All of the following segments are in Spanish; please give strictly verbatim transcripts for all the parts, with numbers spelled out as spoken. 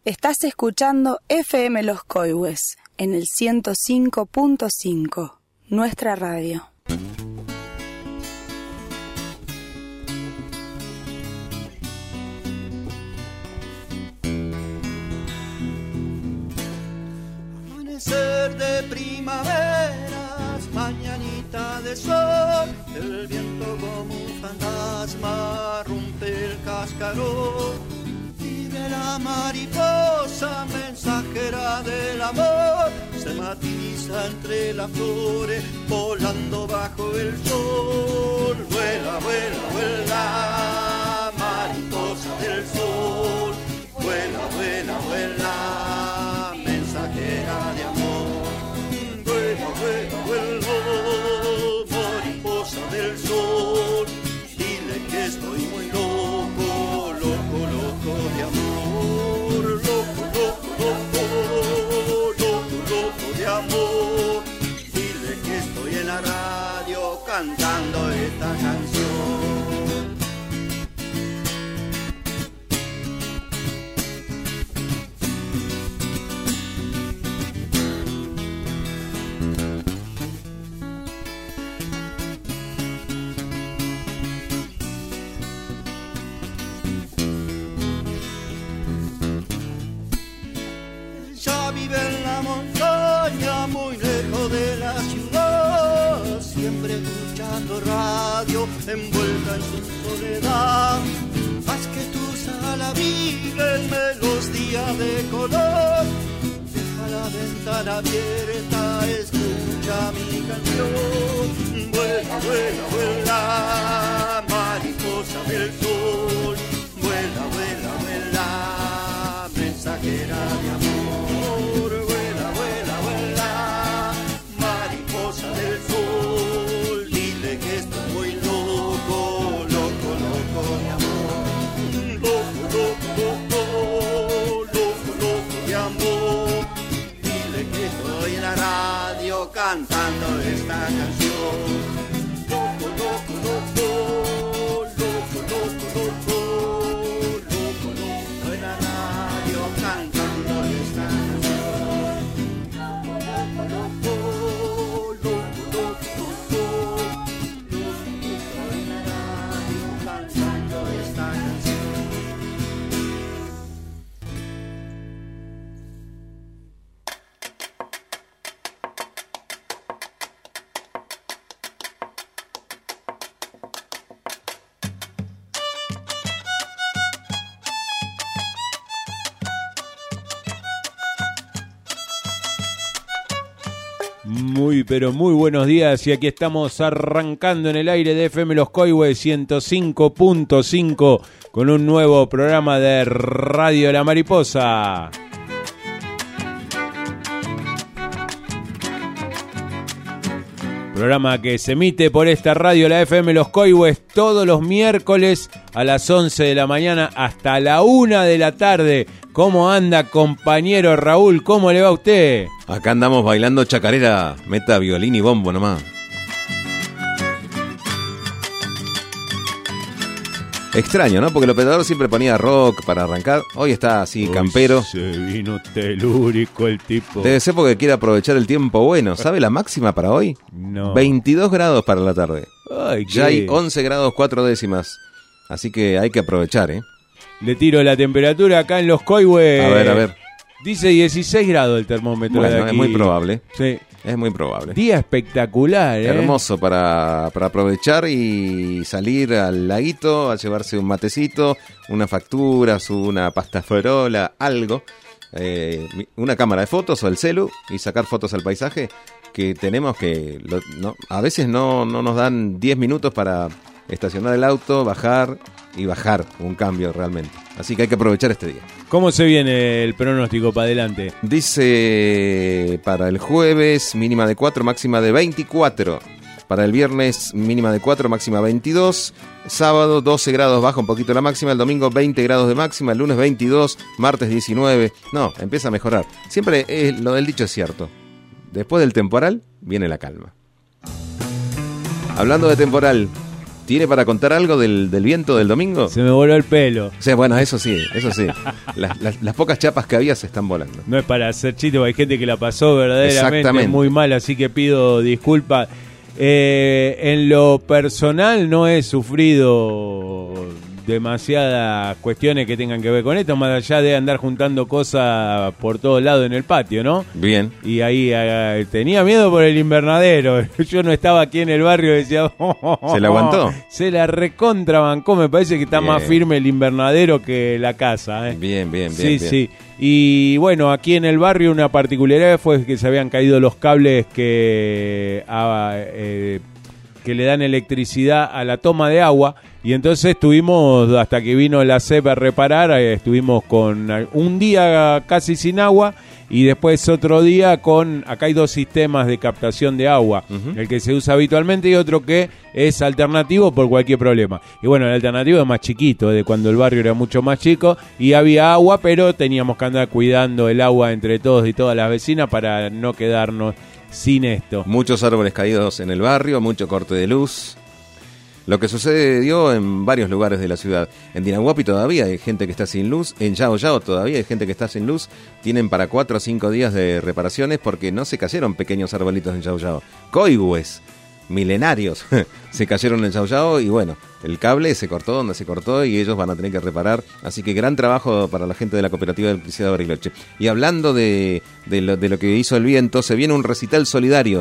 Estás escuchando F M Los Coihues en el ciento cinco punto cinco, nuestra radio. Amanecer de primaveras, mañanita de sol, el viento como un fantasma rompe el cascarón. Vive la mariposa, mensajera del amor, se matiza entre las flores, volando bajo el sol. Vuela, vuela, vuela, mariposa del sol. Vuela, vuela, vuela, mensajera de amor. Vuela, vuela, vuela, mariposa del sol. Dile que estoy muy loco, loco, loco de amor. Loco, loco, loco, loco, loco de amor. Dile que estoy en la radio cantando esta canción. Vive en la montaña, muy lejos de la ciudad, siempre escuchando radio, envuelta en su soledad. Haz que tu sala vive los días de color, deja la ventana abierta, escucha mi canción. Vuela, vuela, vuela, mariposa del sol. Vuela, vuela, vuela, mensajera de amor. Cantando esta canción. Loco, loco, loco, loco, loco, loco, loco, loco en la radio cantando esta canción. Loco, loco, loco, loco, loco, loco en la radio cantando esta canción. Muy, pero muy buenos días, y aquí estamos arrancando en el aire de F M Los Coihues ciento cinco punto cinco con un nuevo programa de Radio La Mariposa. Programa que se emite por esta radio, la F M Los Coihues, todos los miércoles a las once de la mañana hasta la una de la tarde. ¿Cómo anda, compañero Raúl? ¿Cómo le va a usted? Acá andamos bailando chacarera, meta violín y bombo nomás. Extraño, ¿no? Porque el operador siempre ponía rock para arrancar. Hoy está así, Uy, campero. Se vino telúrico el tipo. Debe ser porque quiere aprovechar el tiempo bueno. ¿Sabe la máxima para hoy? No. veintidós grados para la tarde. Ay, ya ¿qué? hay once grados cuatro décimas. Así que hay que aprovechar, ¿eh? Le tiro la temperatura acá en Los Coihues. A ver, a ver. Dice dieciséis grados el termómetro bueno, de aquí. es muy probable. Sí. Es muy probable. Día espectacular, ¿eh? Hermoso para, para aprovechar y salir al laguito a llevarse un matecito, una factura, su, una pasta farola, algo. Eh, una cámara de fotos o el celu y sacar fotos al paisaje que tenemos que... Lo, no, a veces no, no nos dan diez minutos para estacionar el auto, bajar y bajar un cambio realmente. Así que hay que aprovechar este día. ¿Cómo se viene el pronóstico para adelante? Dice para el jueves mínima de cuatro, máxima de veinticuatro. Para el viernes mínima de cuatro, máxima veintidós. Sábado doce grados, baja un poquito la máxima. El domingo veinte grados de máxima. El lunes veintidós, martes diecinueve. No, empieza a mejorar. Siempre es, lo del dicho es cierto. Después del temporal viene la calma. Hablando de temporal, ¿Tiene para contar algo del, del viento del domingo? Se me voló el pelo. O sea, bueno, eso sí, eso sí. Las, las, las pocas chapas que había se están volando. No es para hacer chiste, hay gente que la pasó verdaderamente muy mal, así que pido disculpas. Eh, en lo personal no he sufrido demasiadas cuestiones que tengan que ver con esto, más allá de andar juntando cosas por todos lados en el patio, ¿no? Bien. Y ahí eh, tenía miedo por el invernadero. Yo no estaba aquí en el barrio y decía... Oh, oh, oh, ¿Se la aguantó? Se la recontrabancó. Me parece que está bien. Más firme el invernadero que la casa. ¿eh? Bien, bien, bien. Sí, bien. sí. Y bueno, aquí en el barrio una particularidad fue que se habían caído los cables que, a, eh, que le dan electricidad a la toma de agua. Y entonces estuvimos, hasta que vino la C E P a reparar, eh, estuvimos con un día casi sin agua y después otro día con, acá hay dos sistemas de captación de agua, uh-huh. el que se usa habitualmente y otro que es alternativo por cualquier problema. Y bueno, el alternativo es más chiquito, de cuando el barrio era mucho más chico y había agua, pero teníamos que andar cuidando el agua entre todos y todas las vecinas para no quedarnos sin esto. Muchos árboles caídos en el barrio, mucho corte de luz. Lo que sucedió en varios lugares de la ciudad. En Dinahuapi todavía hay gente que está sin luz. En Yao Yao todavía hay gente que está sin luz. Tienen para cuatro o cinco días de reparaciones porque no se cayeron pequeños arbolitos en Yao Yao. Coigües, milenarios, se cayeron en Yao Yao y bueno, el cable se cortó donde se cortó y ellos van a tener que reparar. Así que gran trabajo para la gente de la cooperativa de electricidad de Bariloche. Y hablando de, de, lo, de lo que hizo el viento, se viene un recital solidario.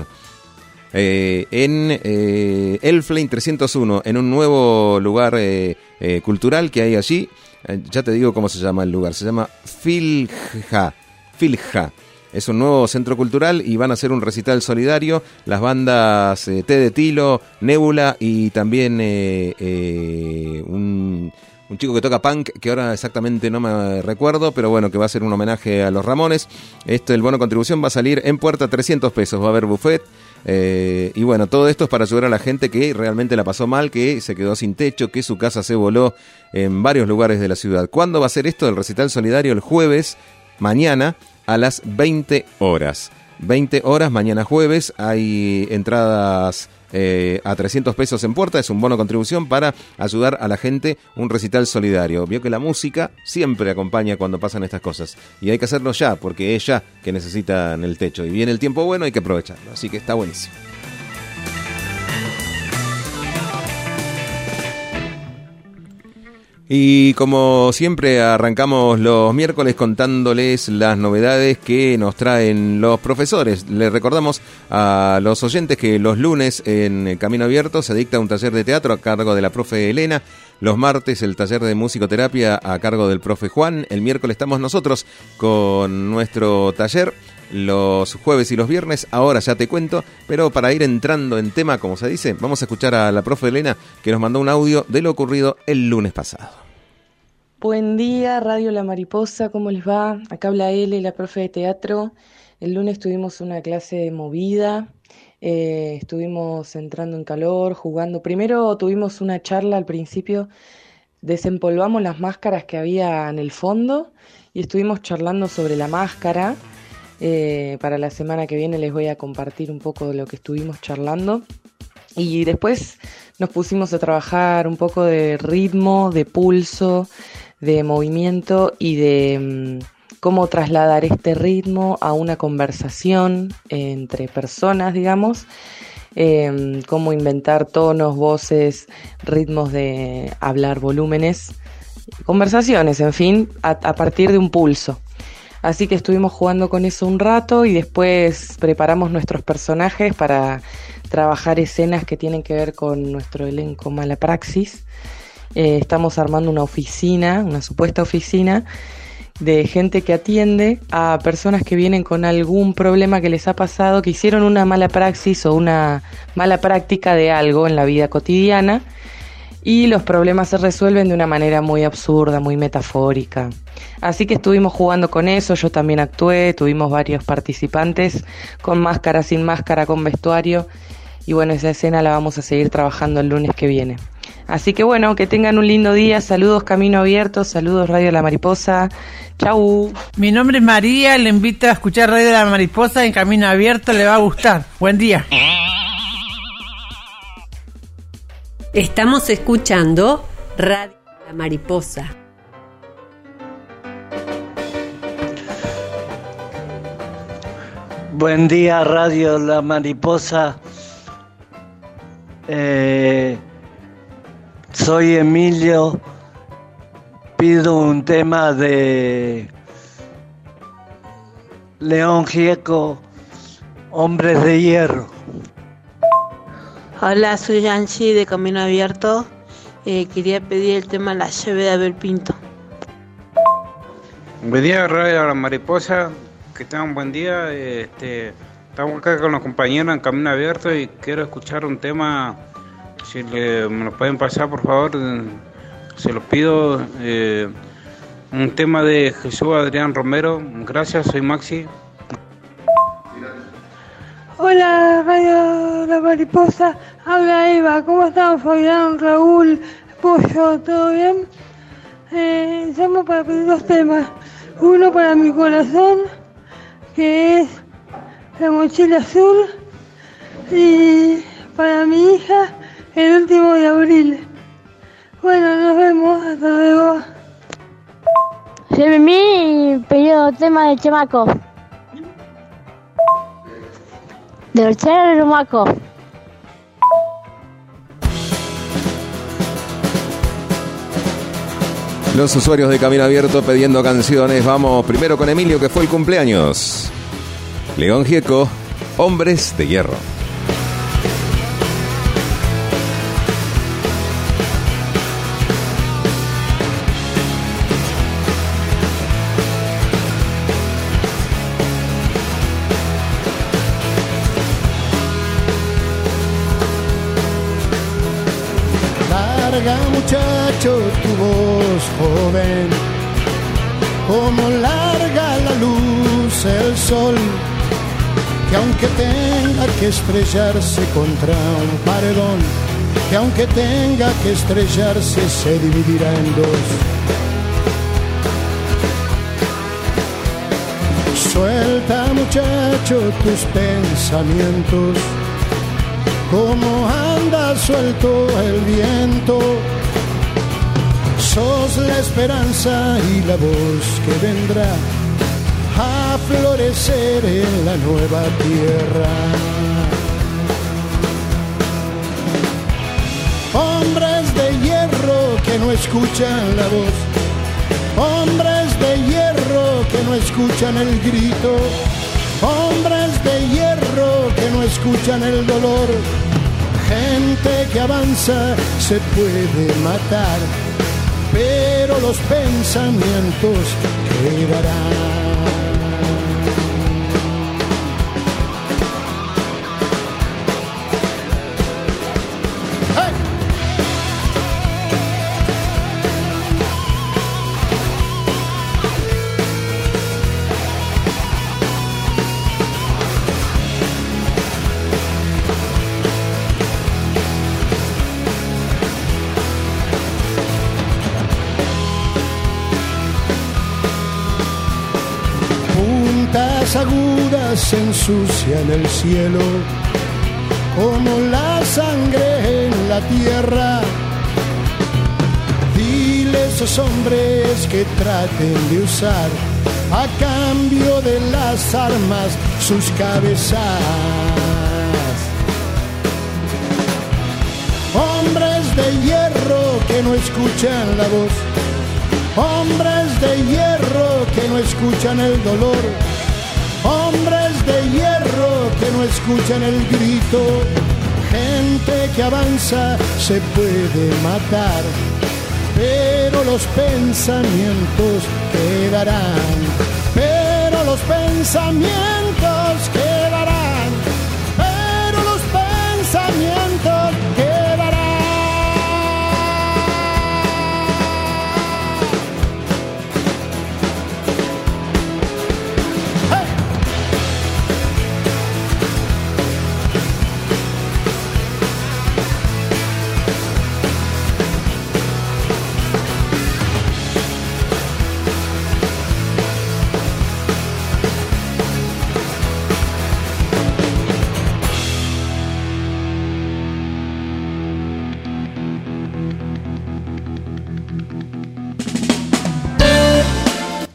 Eh, en eh, Elflame trescientos uno, en un nuevo lugar eh, eh, cultural que hay allí. Eh, ya te digo cómo se llama el lugar. Se llama Filja. Filja. Es un nuevo centro cultural y van a hacer un recital solidario. Las bandas eh, T de Tilo, Nebula y también eh, eh, un... Un chico que toca punk, que ahora exactamente no me recuerdo, pero bueno, que va a ser un homenaje a los Ramones. Esto, el bono contribución va a salir en puerta trescientos pesos, va a haber buffet. Eh, y bueno, todo esto es para ayudar a la gente que realmente la pasó mal, que se quedó sin techo, que su casa se voló en varios lugares de la ciudad. ¿Cuándo va a ser esto? El recital solidario el jueves, mañana, a las veinte horas. veinte horas, mañana jueves, hay entradas... Eh, a trescientos pesos en puerta, es un bono contribución para ayudar a la gente, un recital solidario. Vio que la música siempre acompaña cuando pasan estas cosas y hay que hacerlo ya, porque es ya que necesitan el techo y viene el tiempo bueno, hay que aprovecharlo, así que está buenísimo. Y como siempre arrancamos los miércoles contándoles las novedades que nos traen los profesores. Les recordamos a los oyentes que los lunes en Camino Abierto se dicta un taller de teatro a cargo de la profe Elena. Los martes el taller de musicoterapia a cargo del profe Juan. El miércoles estamos nosotros con nuestro taller. Los jueves y los viernes, ahora ya te cuento, pero para ir entrando en tema, como se dice, vamos a escuchar a la profe Elena que nos mandó un audio de lo ocurrido el lunes pasado. Buen día, Radio La Mariposa, ¿cómo les va? Acá habla Ele, la profe de teatro. El lunes tuvimos una clase movida, eh, estuvimos entrando en calor, jugando. Primero tuvimos una charla al principio, desempolvamos las máscaras que había en el fondo y estuvimos charlando sobre la máscara. Eh, para la semana que viene les voy a compartir un poco de lo que estuvimos charlando. Y después nos pusimos a trabajar un poco de ritmo, de pulso, de movimiento y de mmm, cómo trasladar este ritmo a una conversación entre personas, digamos. Eh, cómo inventar tonos, voces, ritmos de hablar, volúmenes, conversaciones, en fin, a, a partir de un pulso. Así que estuvimos jugando con eso un rato y después preparamos nuestros personajes para trabajar escenas que tienen que ver con nuestro elenco Malapraxis. Eh, estamos armando una oficina, una supuesta oficina de gente que atiende a personas que vienen con algún problema que les ha pasado, que hicieron una mala praxis o una mala práctica de algo en la vida cotidiana y los problemas se resuelven de una manera muy absurda, muy metafórica. Así que estuvimos jugando con eso, yo también actué, tuvimos varios participantes con máscara, sin máscara, con vestuario y bueno, esa escena la vamos a seguir trabajando el lunes que viene. Así que bueno, que tengan un lindo día, saludos Camino Abierto, saludos Radio La Mariposa, chau. Mi nombre es María, le invito a escuchar Radio La Mariposa en Camino Abierto, le va a gustar. Buen día. Estamos escuchando Radio La Mariposa. Buen día, Radio La Mariposa. Eh, soy Emilio. Pido un tema de León Gieco, Hombres de Hierro. Hola, soy Yancy de Camino Abierto. Eh, quería pedir el tema La llave de Abel Pinto. Buen día, Radio La Mariposa. Que tengan un buen día. Este, estamos acá con los compañeros en Camino Abierto y quiero escuchar un tema. Si le, me lo pueden pasar, por favor, se lo pido. Eh, un tema de Jesús Adrián Romero. Gracias, soy Maxi. Hola, Radio La Mariposa, habla Eva, ¿cómo estamos? Fabián, Raúl, Pollo, ¿todo bien? Eh, llamo para pedir dos temas, uno para mi corazón, que es La Mochila Azul, y para mi hija, El Último de Abril. Bueno, nos vemos, hasta luego. Se me mi pedido tema de Chemaco. De Orchera de Rumaco. Los usuarios de Camino Abierto pidiendo canciones. Vamos primero con Emilio, que fue el cumpleaños. León Gieco, Hombres de Hierro. Muchacho, tu voz joven, como larga la luz el sol, que aunque tenga que estrellarse contra un paredón, que aunque tenga que estrellarse se dividirá en dos. Suelta, muchacho, tus pensamientos, como anda suelto el viento. Sos la esperanza y la voz que vendrá a florecer en la nueva tierra. Hombres de hierro que no escuchan la voz, hombres de hierro que no escuchan el grito, hombres de hierro que no escuchan el dolor. Gente que avanza se puede matar, pero los pensamientos quedarán. Agudas ensucian el cielo como la sangre en la tierra. Dile a esos hombres que traten de usar a cambio de las armas sus cabezas. Hombres de hierro que no escuchan la voz, hombres de hierro que no escuchan el dolor, hombres de hierro que no escuchan el grito. Gente que avanza se puede matar, pero los pensamientos quedarán. Pero los pensamientos quedarán. Pero los pensamientos quedarán.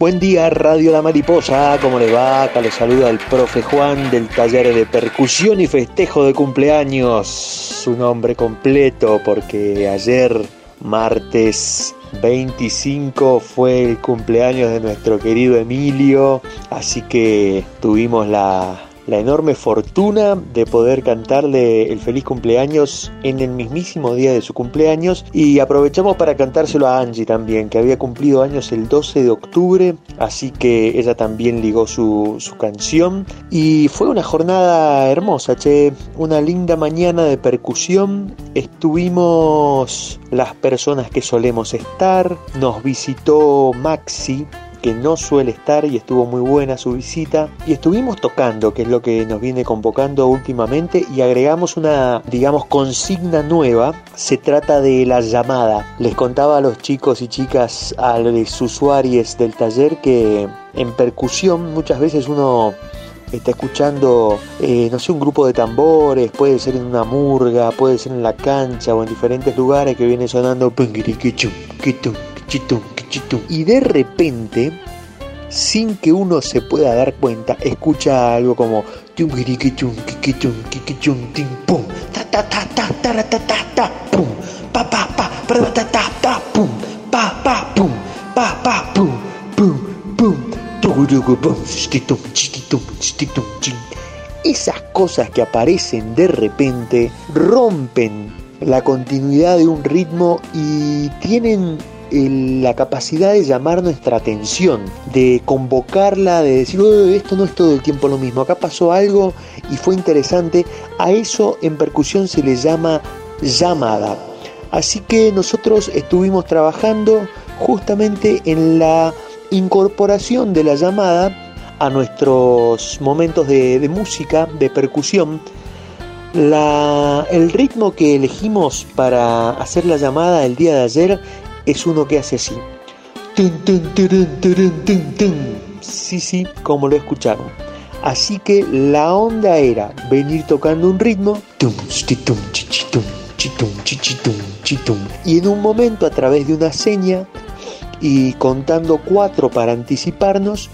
Buen día, Radio La Mariposa, ¿cómo les va? Acá les saluda el profe Juan del taller de percusión y festejo de cumpleaños. Su nombre completo, porque ayer, martes veinticinco, fue el cumpleaños de nuestro querido Emilio, así que tuvimos la... la enorme fortuna de poder cantarle el feliz cumpleaños en el mismísimo día de su cumpleaños, y aprovechamos para cantárselo a Angie también, que había cumplido años el doce de octubre, así que ella también ligó su, su canción, y fue una jornada hermosa, che, una linda mañana de percusión. Estuvimos las personas que solemos estar, nos visitó Maxi, que no suele estar, y estuvo muy buena su visita, y estuvimos tocando, que es lo que nos viene convocando últimamente, y agregamos una, digamos, consigna nueva. Se trata de la llamada. Les contaba a los chicos y chicas, a los usuarios del taller, que en percusión muchas veces uno está escuchando, eh, no sé, un grupo de tambores, puede ser en una murga, puede ser en la cancha o en diferentes lugares, que viene sonando y de repente, sin que uno se pueda dar cuenta, escucha algo como esas cosas que aparecen de repente rompen la continuidad de un ritmo y tienen la capacidad de llamar nuestra atención, de convocarla, de decir, oh, esto no es todo el tiempo lo mismo, acá pasó algo y fue interesante. A eso en percusión se le llama llamada. Así que nosotros estuvimos trabajando justamente en la incorporación de la llamada a nuestros momentos de, de música, de percusión. La, el ritmo que elegimos para hacer la llamada el día de ayer es uno que hace así. Sí, sí, como lo escucharon. Así que la onda era venir tocando un ritmo y en un momento, a través de una seña y contando cuatro para anticiparnos,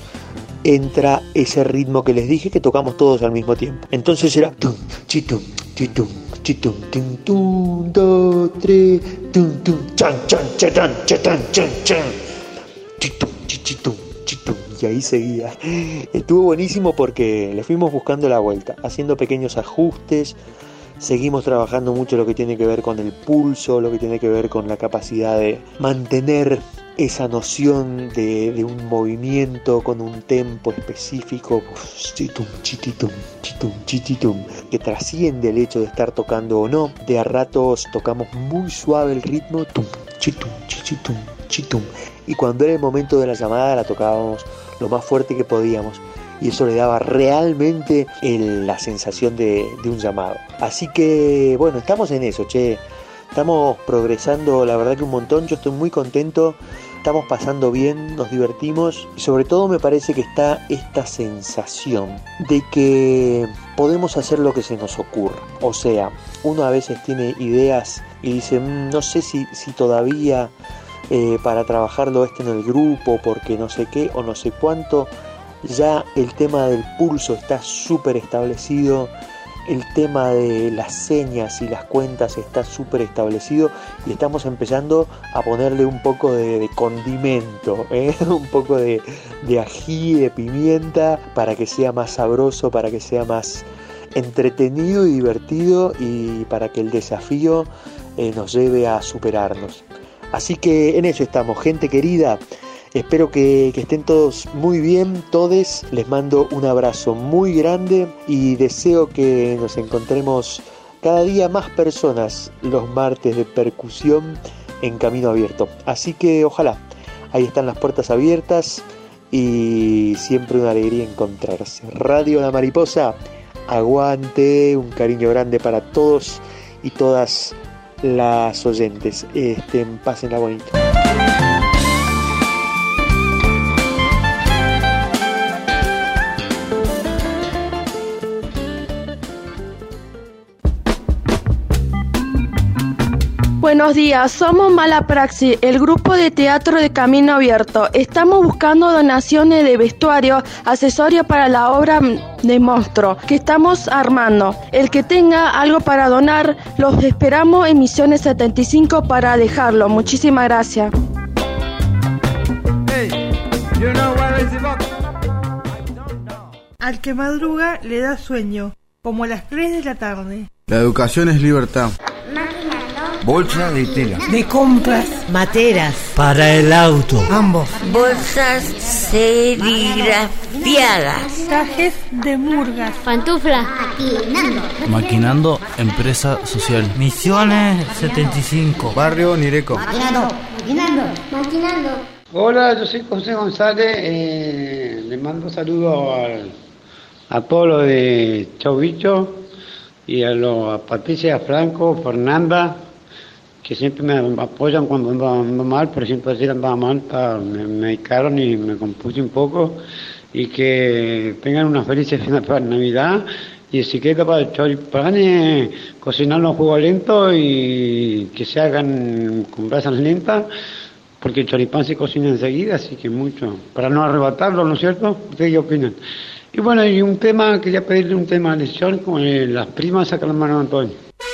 entra ese ritmo que les dije, que tocamos todos al mismo tiempo. Entonces era tum, chitum, chitum, chitum, tum, tum, do, tre, tum, tum, chan, chan, chan, chan, chan, chan, chitum, chitum, chitum, y ahí seguía. Estuvo buenísimo porque le fuimos buscando la vuelta, haciendo pequeños ajustes. Seguimos trabajando mucho lo que tiene que ver con el pulso, lo que tiene que ver con la capacidad de mantener esa noción de, de un movimiento con un tempo específico, chitum, chititum, chitum, chititum, que trasciende el hecho de estar tocando o no. De a ratos tocamos muy suave el ritmo, tum, chitum, chitum, chitum, y cuando era el momento de la llamada la tocábamos lo más fuerte que podíamos, y eso le daba realmente el, la sensación de, de un llamado. Así que bueno, estamos en eso, che, estamos progresando, la verdad que un montón. Yo estoy muy contento, estamos pasando bien, nos divertimos, y sobre todo me parece que está esta sensación de que podemos hacer lo que se nos ocurra. O sea, uno a veces tiene ideas y dice, mmm, no sé si, si todavía eh, para trabajarlo este en el grupo, porque no sé qué o no sé cuánto. Ya el tema del pulso está súper establecido, el tema de las señas y las cuentas está súper establecido, y estamos empezando a ponerle un poco de, de condimento, ¿eh? un poco de, de ají, de pimienta, para que sea más sabroso, para que sea más entretenido y divertido, y para que el desafío eh, nos lleve a superarnos. Así que en eso estamos, gente querida. Espero que, que estén todos muy bien, todes. Les mando un abrazo muy grande y deseo que nos encontremos cada día más personas los martes de percusión en Camino Abierto. Así que ojalá, ahí están las puertas abiertas y siempre una alegría encontrarse. Radio La Mariposa, aguante, un cariño grande para todos y todas las oyentes. Estén, pásenla bonito. Buen Buenos días, somos Malapraxi, el grupo de teatro de Camino Abierto. Estamos buscando donaciones de vestuario, accesorios para la obra de monstruo que estamos armando. El que tenga algo para donar, los esperamos en Misiones setenta y cinco para dejarlo. Muchísimas gracias. Al que madruga le da sueño, como a las tres de la tarde. La educación es libertad. Bolsa de tela. De compras. Materas. Para el auto. Ambos. Bolsas serigrafiadas. Trajes de murgas. Pantuflas. Maquinando. Maquinando, empresa social. Misiones setenta y cinco. Barrio Nireco. Maquinando. Maquinando. Maquinando. Hola, yo soy José González. Eh, le mando saludos al, a todos los de Chau Bicho y a, los, a Patricia Franco, Fernanda, que siempre me apoyan cuando ando, ando mal, por ejemplo ayer andaba mal, me medicaron y me compuse un poco, y que tengan una feliz final para Navidad, y si queda para el choripán, eh, cocinar los jugos lentos y que se hagan con brasas lentas, porque el choripán se cocina enseguida, así que mucho, para no arrebatarlo, ¿no es cierto? ¿Ustedes qué opinan? Y bueno, y un tema, quería pedirle un tema de lección, como eh, las primas sacan la mano a Antonio.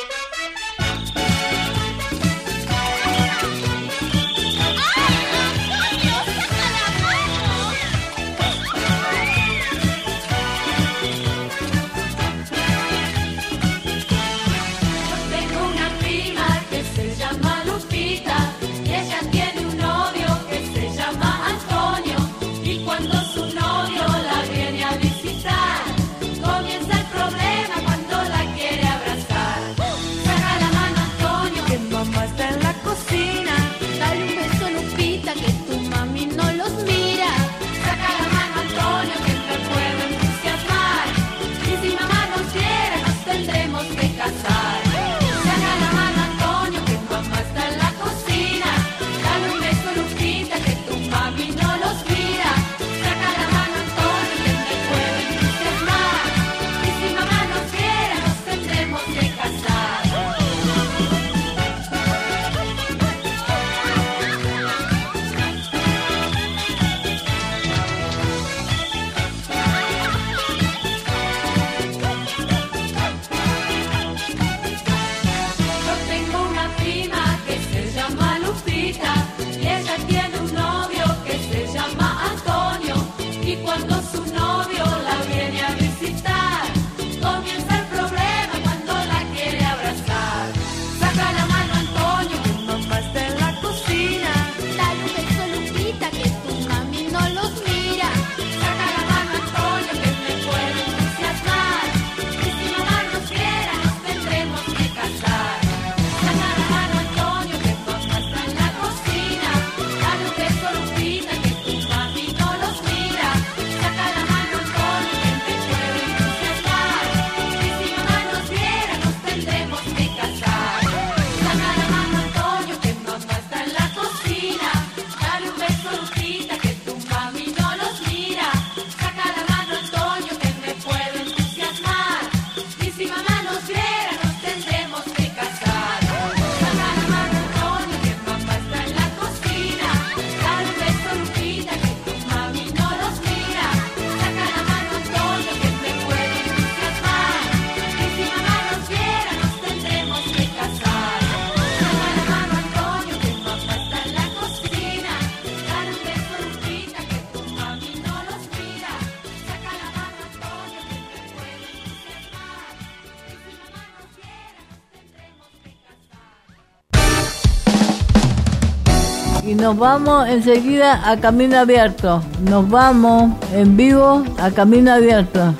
Y nos vamos enseguida a Camino Abierto. Nos vamos en vivo a Camino Abierto.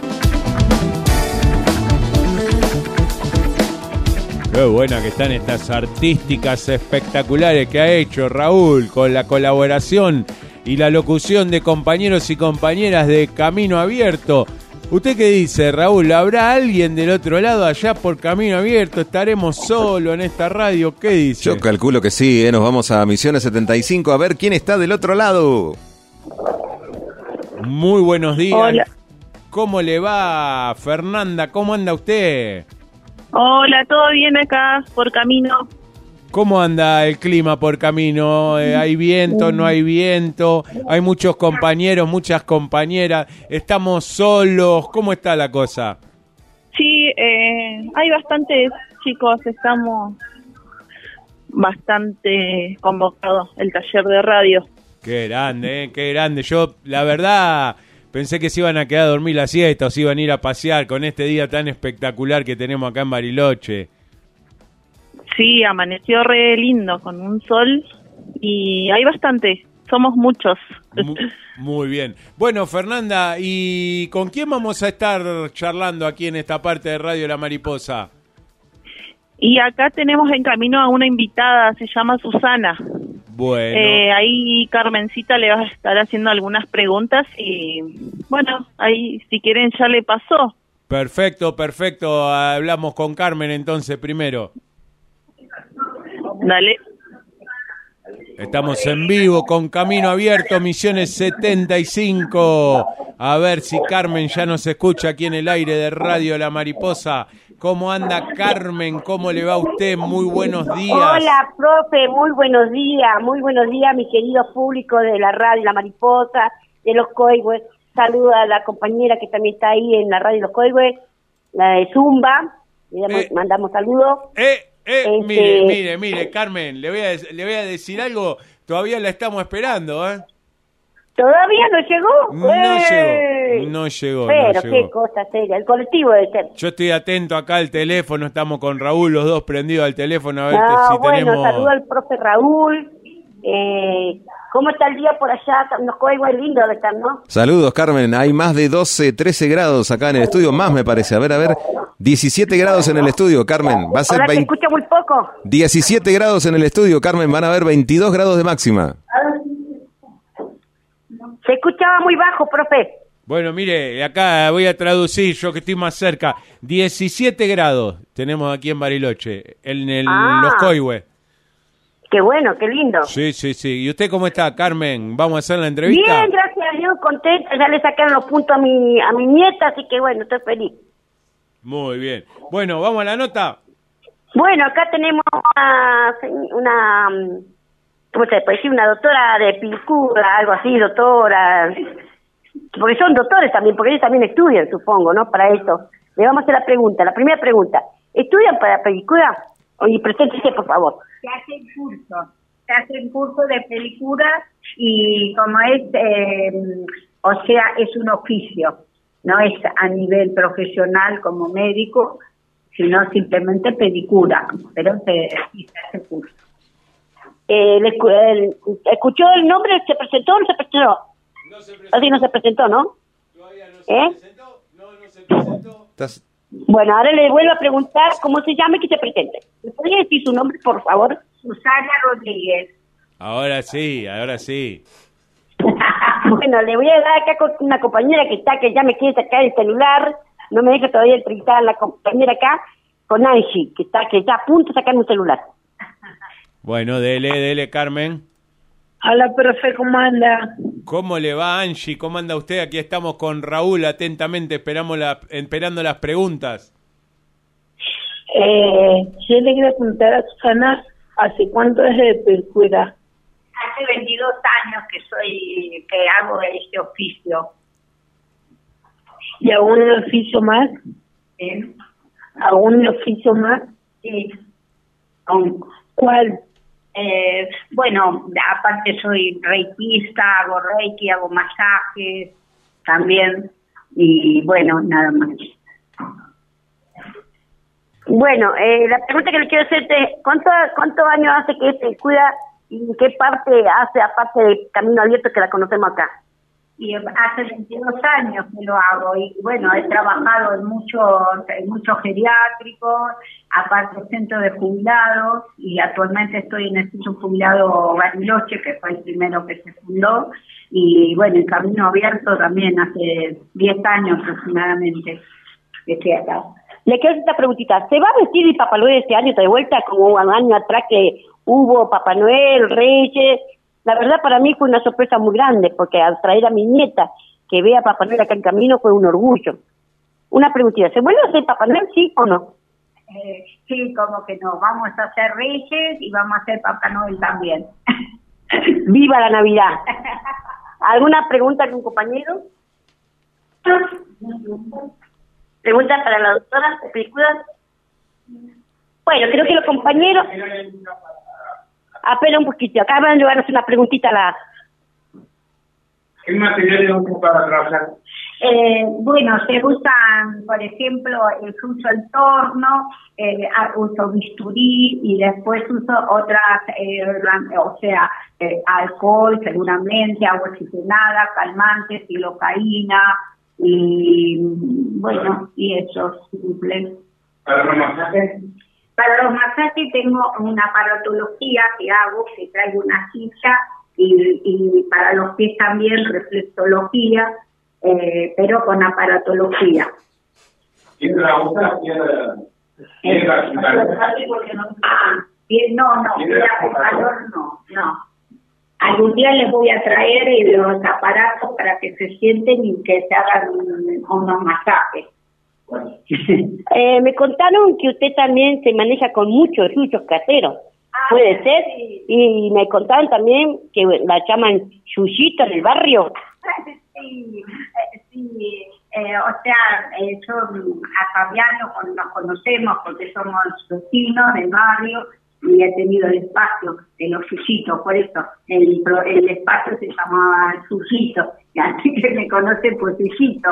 Qué buena que están estas artísticas espectaculares que ha hecho Raúl con la colaboración y la locución de compañeros y compañeras de Camino Abierto. ¿Usted qué dice, Raúl? ¿Habrá alguien del otro lado allá por Camino Abierto? ¿Estaremos solos en esta radio? ¿Qué dice? Yo calculo que sí, ¿eh? Nos vamos a Misiones setenta y cinco a ver quién está del otro lado. Muy buenos días. Hola. ¿Cómo le va, Fernanda? ¿Cómo anda usted? Hola, ¿todo bien acá por Camino? ¿Cómo anda el clima por camino? Eh, ¿Hay viento, no hay viento? ¿Hay muchos compañeros, muchas compañeras? ¿Estamos solos? ¿Cómo está la cosa? Sí, eh, hay bastantes chicos, estamos bastante convocados, el taller de radio. Qué grande, eh, qué grande. Yo, la verdad, pensé que se iban a quedar a dormir la siesta o se iban a ir a pasear con este día tan espectacular que tenemos acá en Bariloche. Sí, amaneció re lindo con un sol y hay bastante, somos muchos. Muy, muy bien. Bueno, Fernanda, ¿y con quién vamos a estar charlando aquí en esta parte de Radio La Mariposa? Y acá tenemos en camino a una invitada, se llama Susana. Bueno. Eh, ahí Carmencita le va a estar haciendo algunas preguntas y bueno, ahí si quieren ya le pasó. Perfecto, perfecto. Hablamos con Carmen entonces primero. Dale. Estamos en vivo con Camino Abierto, Misiones setenta y cinco. A ver si Carmen ya nos escucha aquí en el aire de Radio La Mariposa. ¿Cómo anda Carmen? ¿Cómo le va a usted? Muy buenos días. Hola, profe, muy buenos días. Muy buenos días, mi querido público de la Radio La Mariposa, de Los Coihues. Saluda a la compañera que también está ahí en la Radio Los Coihues, la de Zumba. Le damos, eh, mandamos saludos. Eh, eh, este... mire, mire, mire, Carmen, le voy a, le voy a decir algo. Todavía la estamos esperando, ¿eh? ¿Todavía no llegó? No ¡Eh! llegó, no llegó. Pero no qué llegó. cosa seria, el colectivo debe ser. Yo estoy atento acá al teléfono, estamos con Raúl, los dos prendidos al teléfono, a ver No, que si bueno, tenemos... saludo al profe Raúl. Eh, ¿Cómo está el día por allá? Nos coge lindo de estar, ¿no? Saludos, Carmen. Hay más de doce, trece grados acá en el estudio, más me parece. A ver, a ver, diecisiete grados en el estudio, Carmen. Va a ser Ahora se veinte... escucha muy poco. diecisiete grados en el estudio, Carmen. Van a haber veintidós grados de máxima. Se escuchaba muy bajo, profe. Bueno, mire, acá voy a traducir, yo que estoy más cerca. diecisiete grados tenemos aquí en Bariloche, en el, Ah. Los Coihues. Qué bueno, qué lindo. Sí, sí, sí. ¿Y usted cómo está, Carmen? ¿Vamos a hacer la entrevista? Bien, gracias a Dios, contenta. Ya le sacaron los puntos a mi a mi nieta, así que bueno, estoy feliz. Muy bien. Bueno, ¿vamos a la nota? Bueno, acá tenemos una, una ¿cómo se puede decir? Una doctora de pedicura, algo así, doctora. Porque son doctores también, porque ellos también estudian, supongo, ¿no? Para esto. Le vamos a hacer la pregunta. La primera pregunta. ¿Estudian para pedicura? Oye, preséntese, por favor. Se hace el curso, se hace el curso de pedicura y como es, eh, o sea, es un oficio, no es a nivel profesional como médico, sino simplemente pedicura, pero se, sí se hace el curso. Eh, le, el, ¿Escuchó el nombre? ¿Se presentó o no se presentó? No se presentó. Así no se presentó, ¿no? Todavía no se ¿Eh? presentó. No, no se presentó. ¿Estás... Bueno, ahora le vuelvo a preguntar cómo se llama y que se presente. ¿Me podría decir su nombre, por favor? Susana Rodríguez. Ahora sí, ahora sí. Bueno, le voy a dar acá con una compañera que está, que ya me quiere sacar el celular. No me deja todavía entrevistar a la compañera acá, con Angie, que está que ya a punto de sacar un celular. Bueno, dele, dele, Carmen. Hola, profe, ¿cómo anda? ¿Cómo le va, Angie? ¿Cómo anda usted? Aquí estamos con Raúl atentamente esperamos la, esperando las preguntas. Eh, yo le quiero preguntar a Susana, ¿hace cuánto es de pedicura? Hace veintidós años que soy, que hago este oficio. ¿Y algún oficio más? ¿Eh? ¿Algún oficio más? Sí. ¿Cuál? Eh, bueno, aparte soy reikista, hago reiki, hago masajes también, y bueno, nada más. Bueno, eh, la pregunta que le quiero hacerte, ¿cuánto, cuántos años hace que se cuida y qué parte hace aparte del Camino Abierto que la conocemos acá? Y hace veintidós años que lo hago y bueno, he trabajado en muchos en muchos geriátricos, aparte centro de jubilados y actualmente estoy en el centro jubilado Bariloche, que fue el primero que se fundó, y bueno, el Camino Abierto también hace diez años aproximadamente que estoy acá. Le quiero hacer esta preguntita, ¿se va a vestir el Papá Noel este año de vuelta como un año atrás que hubo Papá Noel, Reyes? La verdad para mí fue una sorpresa muy grande, porque al traer a mi nieta que vea a Papá Noel acá en camino fue un orgullo. Una preguntita, ¿se vuelve a hacer Papá Noel, sí o no? Eh, sí, como que nos vamos a hacer Reyes y vamos a hacer Papá Noel también. ¡Viva la Navidad! ¿Alguna pregunta con compañero? ¿Pregunta para la doctora de películas? Bueno, creo que los compañeros... Espera un poquito, acá van a llevar a hacer una preguntita a la... ¿Qué materiales usan para trabajar? Eh, bueno, se usan, por ejemplo, el uso el torno, eh, uso bisturí y después uso otras, eh, o sea, eh, alcohol seguramente, agua oxigenada, calmantes, silocaína y bueno, y eso, simple. ¿Para los masajes? Para los masajes tengo una aparatología que hago, que traigo una silla y, y para los pies también reflexología. Eh, pero con aparatología. ¿Tiene la usa? ¿Tiene la Ah, no, no, la con calor no, no. Algún día les voy a traer los aparatos para que se sienten y que se hagan unos masajes. eh, me contaron que usted también se maneja con muchos suyos caseros. Ah, ¿Puede ser? Sí. Y me contaron también que la llaman Yuyita en el barrio. Sí, eh, sí, eh, o sea, eh, yo a Fabiano nos conocemos porque somos vecinos del barrio y he tenido el espacio de los Yuyitos, por eso el, el espacio se llamaba Yuyito, y así que me conocen por Yuyito.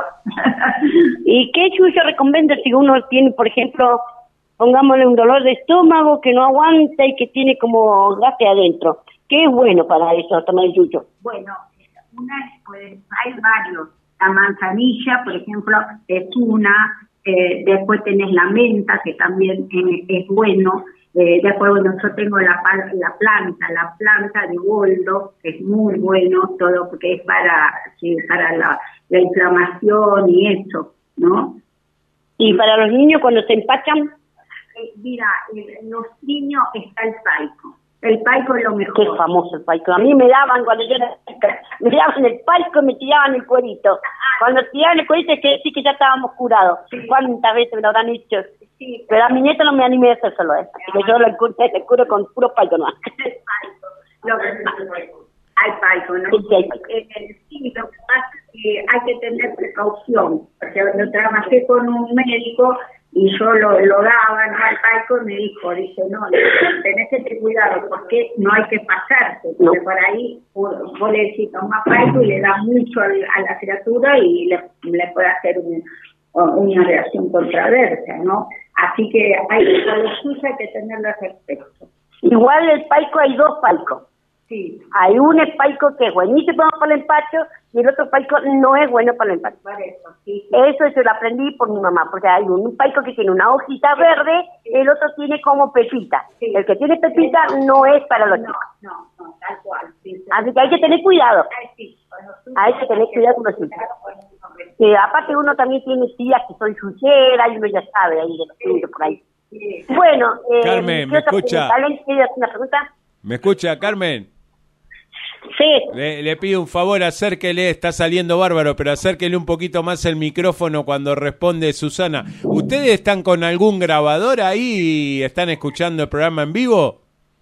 ¿Y qué yuyo recomienda si uno tiene, por ejemplo, pongámosle un dolor de estómago que no aguanta y que tiene como gases adentro? ¿Qué es bueno para eso, tomar el yuyo? Bueno, una, pues, hay varios. La manzanilla, por ejemplo, es una. Eh, después tenés la menta, que también eh, es bueno. Eh, después, bueno, yo tengo la, la planta, la planta de boldo, que es muy bueno, todo porque es para, sí, para la, la inflamación y eso, ¿no? ¿Y para los niños cuando se empachan? Eh, mira, eh, los niños está el paico. El paico es lo mejor. Qué famoso el paico. A mí me daban cuando yo era chica, me daban el paico y me tiraban el cuerito. Cuando tiraban el cuerito es que sí que ya estábamos curados. Sí. ¿Cuántas veces me lo habrán dicho? Sí, pero a mi nieto no me animé a hacer solo eso. Así que yo lo curo, le curo con puro paico nomás. El paico. Lo que hay paico, ¿no? Sí, sí, hay paico. Eh, eh, sí, lo que pasa es que hay que tener precaución. Porque yo trabajé con un médico y yo lo, lo daba, ¿no? Al paico y me dijo, dice, no, tenés que tener cuidado porque no hay que pasarse, porque no. Por ahí vos le decís, toma paico y le da mucho a, a la criatura y le, le puede hacer un, una reacción contraversa, ¿no? Así que hay, a los suyos hay que tenerlo respeto. Igual el paico hay dos paicos. Sí. Hay un paico que es buenísimo para el empacho y el otro paico no es bueno para el empacho. Por eso, sí, sí. Eso se lo aprendí por mi mamá, porque hay un paico que tiene una hojita verde, el otro tiene como pepita. Sí. El que tiene pepita no es para los chicos. No, no, no, tal cual. Sí, sí. Así que hay que tener cuidado. Ay, sí, hay que tener cuidado con los chicos. Que aparte uno también tiene tías que soy suyera y uno ya sabe ahí de los suyos por ahí. Sí. Bueno, eh, Carmen, ¿me escucha? ¿Quieres hacer una pregunta? ¿Me escucha, Carmen? Sí. Le, le pido un favor, acérquele, está saliendo bárbaro, pero acérquele un poquito más el micrófono cuando responde Susana. ¿Ustedes están con algún grabador ahí y están escuchando el programa en vivo?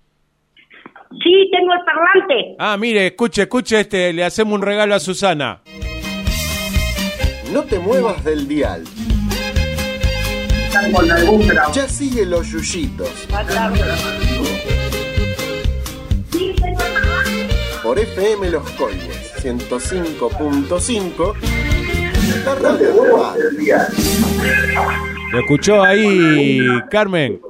Sí, tengo el parlante. Ah, mire, escuche, escuche este, le hacemos un regalo a Susana. No te muevas del dial. ¿Están con algún grabador? Ya sigue los yuyitos. Por F M Los Coihues, ciento cinco punto cinco, la radio del día. ¿Lo escuchó ahí, Carmen?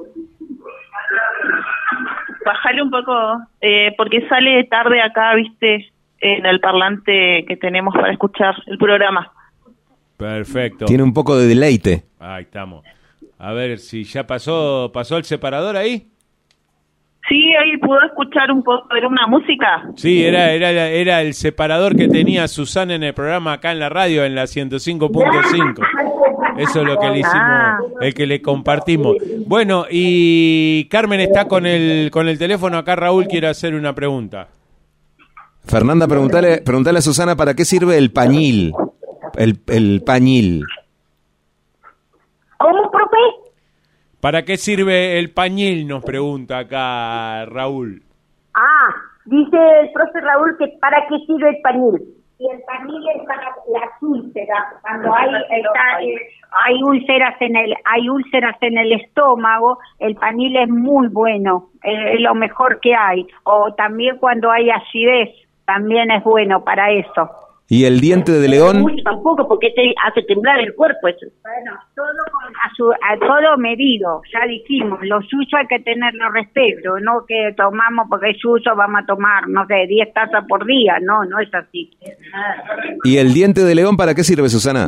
Bajale un poco, eh, porque sale tarde acá, viste, en el parlante que tenemos para escuchar el programa. Perfecto. Tiene un poco de deleite. Ahí estamos. A ver si ya pasó, pasó el separador ahí. Sí, ahí pudo escuchar un poco, era una música. Sí, era, era, era el separador que tenía Susana en el programa acá en la radio, en la ciento cinco punto cinco. Eso es lo que le hicimos, el que le compartimos. Bueno, y Carmen está con el con el teléfono acá, Raúl quiere hacer una pregunta. Fernanda, preguntale, preguntale a Susana para qué sirve el pañil. El, el pañil. ¿Cómo, profe? ¿Para qué sirve el pañil? Nos pregunta acá Raúl. Ah, dice el profe Raúl que ¿para qué sirve el pañil? Y el pañil es para las úlceras, cuando hay está, eh, hay úlceras en el hay úlceras en el estómago, el pañil es muy bueno, eh, es lo mejor que hay. O también cuando hay acidez, también es bueno para eso. ¿Y el diente de león? Mucho tampoco, porque te hace temblar el cuerpo eso. Bueno, todo con a su, a todo medido, ya dijimos, lo suyo hay que tenerlo respeto, no que tomamos porque es suyo, vamos a tomar, no sé, diez tazas por día, no, no es así. ¿Y el diente de león para qué sirve, Susana?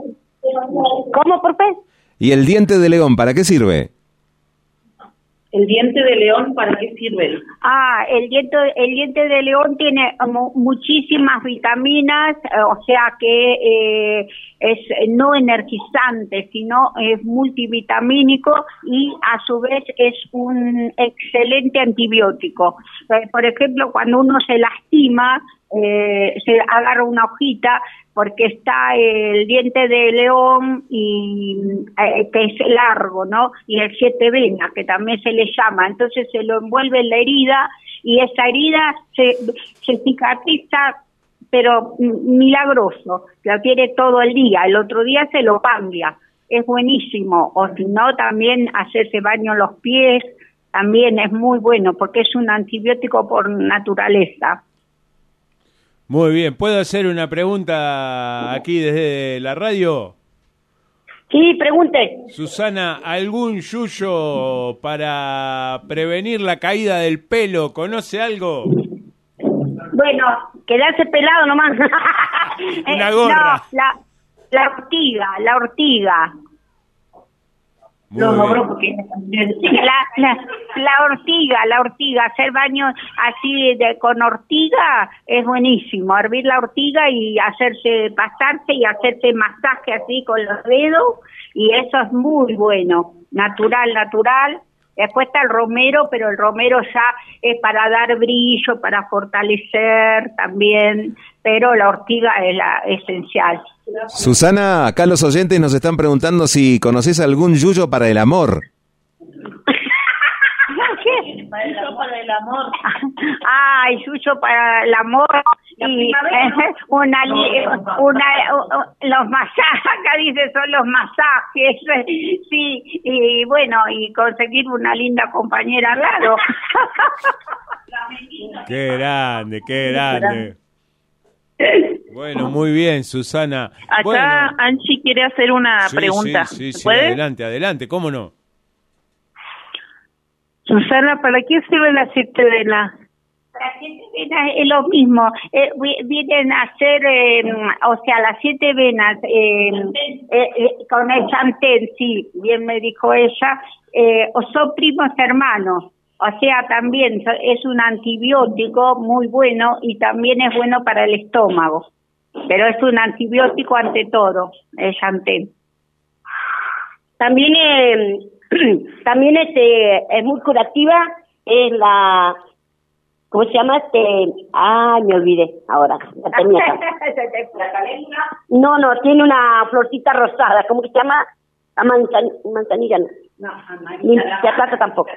¿Cómo, por qué? ¿Y el diente de león para qué sirve? ¿El diente de león para qué sirve? Ah, el diente, el diente de león tiene mu- muchísimas vitaminas, eh, o sea que eh, es no energizante, sino es multivitamínico y a su vez es un excelente antibiótico. Eh, por ejemplo, cuando uno se lastima, eh, se agarra una hojita porque está el diente de león y eh, que es largo, ¿no? Y el siete venas, que también se le llama. Entonces se lo envuelve en la herida y esa herida se, se cicatriza, pero milagroso. Lo tiene todo el día. El otro día se lo cambia. Es buenísimo. O si no, también hacerse baño en los pies también es muy bueno porque es un antibiótico por naturaleza. Muy bien, ¿puedo hacer una pregunta aquí desde la radio? Sí, pregunte. Susana, ¿algún yuyo para prevenir la caída del pelo? ¿Conoce algo? Bueno, quedarse pelado nomás. Una gorra. No, la, la ortiga, la ortiga. Muy No, no, bien. bro, porque la, la, la ortiga, la ortiga, hacer baño así de con ortiga es buenísimo, hervir la ortiga y hacerse, pasarse y hacerse masaje así con los dedos y eso es muy bueno, natural, natural. Después está el romero, pero el romero ya es para dar brillo, para fortalecer también, pero la ortiga es la esencial. Susana, acá los oyentes nos están preguntando si conoces algún yuyo para el amor. ¿Qué? Yuyo para el amor. Ay, yuyo para el amor y eh, una, li- una uh, los masajes, acá dice son los masajes, sí, y bueno, y conseguir una linda compañera al lado. Qué grande, qué grande. Bueno, muy bien, Susana. Acá Bueno, Anchi quiere hacer una sí, pregunta. Sí, sí, sí, ¿Puede? adelante, adelante, ¿cómo no? Susana, ¿para qué sirve la siete venas? Las siete venas es lo mismo, eh, vi- vienen a ser, eh, o sea, las siete venas eh, eh, eh, con el chantén, sí, bien me dijo ella, eh, o son primos hermanos, o sea, también so- es un antibiótico muy bueno y también es bueno para el estómago, pero es un antibiótico ante todo, el chantén. También eh, también este es muy curativa es la ¿cómo se llama este? Ah, me olvidé ahora. La tenía acá. No, no, tiene una florcita rosada, ¿cómo que se llama? La manzan, manzanilla no. Ni la plata tampoco.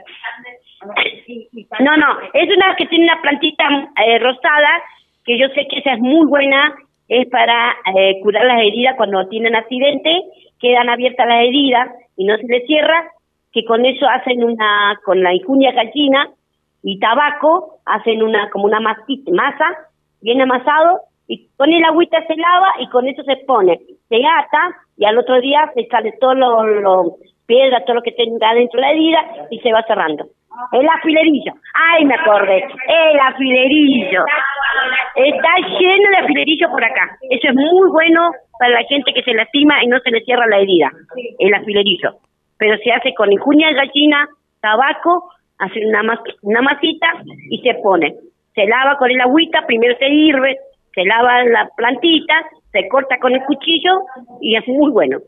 No, no, es una que tiene una plantita eh, rosada, que yo sé que esa es muy buena, es para eh, curar las heridas cuando tienen accidente, quedan abiertas las heridas y no se les cierra, que con eso hacen una, con la injunia gallina y tabaco, hacen una como una masita, masa, bien amasado, y con el agüita se lava y con eso se pone, se ata y al otro día se sale todo lo, lo piedra, todo lo que tenga dentro de la herida y se va cerrando. El afilerillo, ay me acordé, el afilerillo, está lleno de afilerillo por acá, eso es muy bueno para la gente que se lastima y no se le cierra la herida, el afilerillo, pero se hace con injunia de gallina, tabaco, hace una, mas una masita y se pone, se lava con el agüita, primero se hierve, se lava la plantita, se corta con el cuchillo y es muy bueno.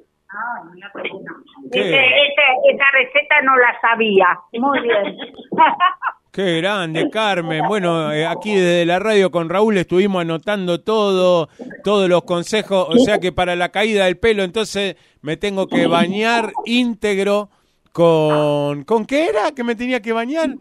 Ese, ese, esa receta no la sabía. Muy bien. Qué grande, Carmen. Bueno, eh, aquí desde la radio con Raúl estuvimos anotando todo, todos los consejos. O sea que para la caída del pelo, entonces me tengo que bañar íntegro ¿Con, ¿Con qué era que me tenía que bañar?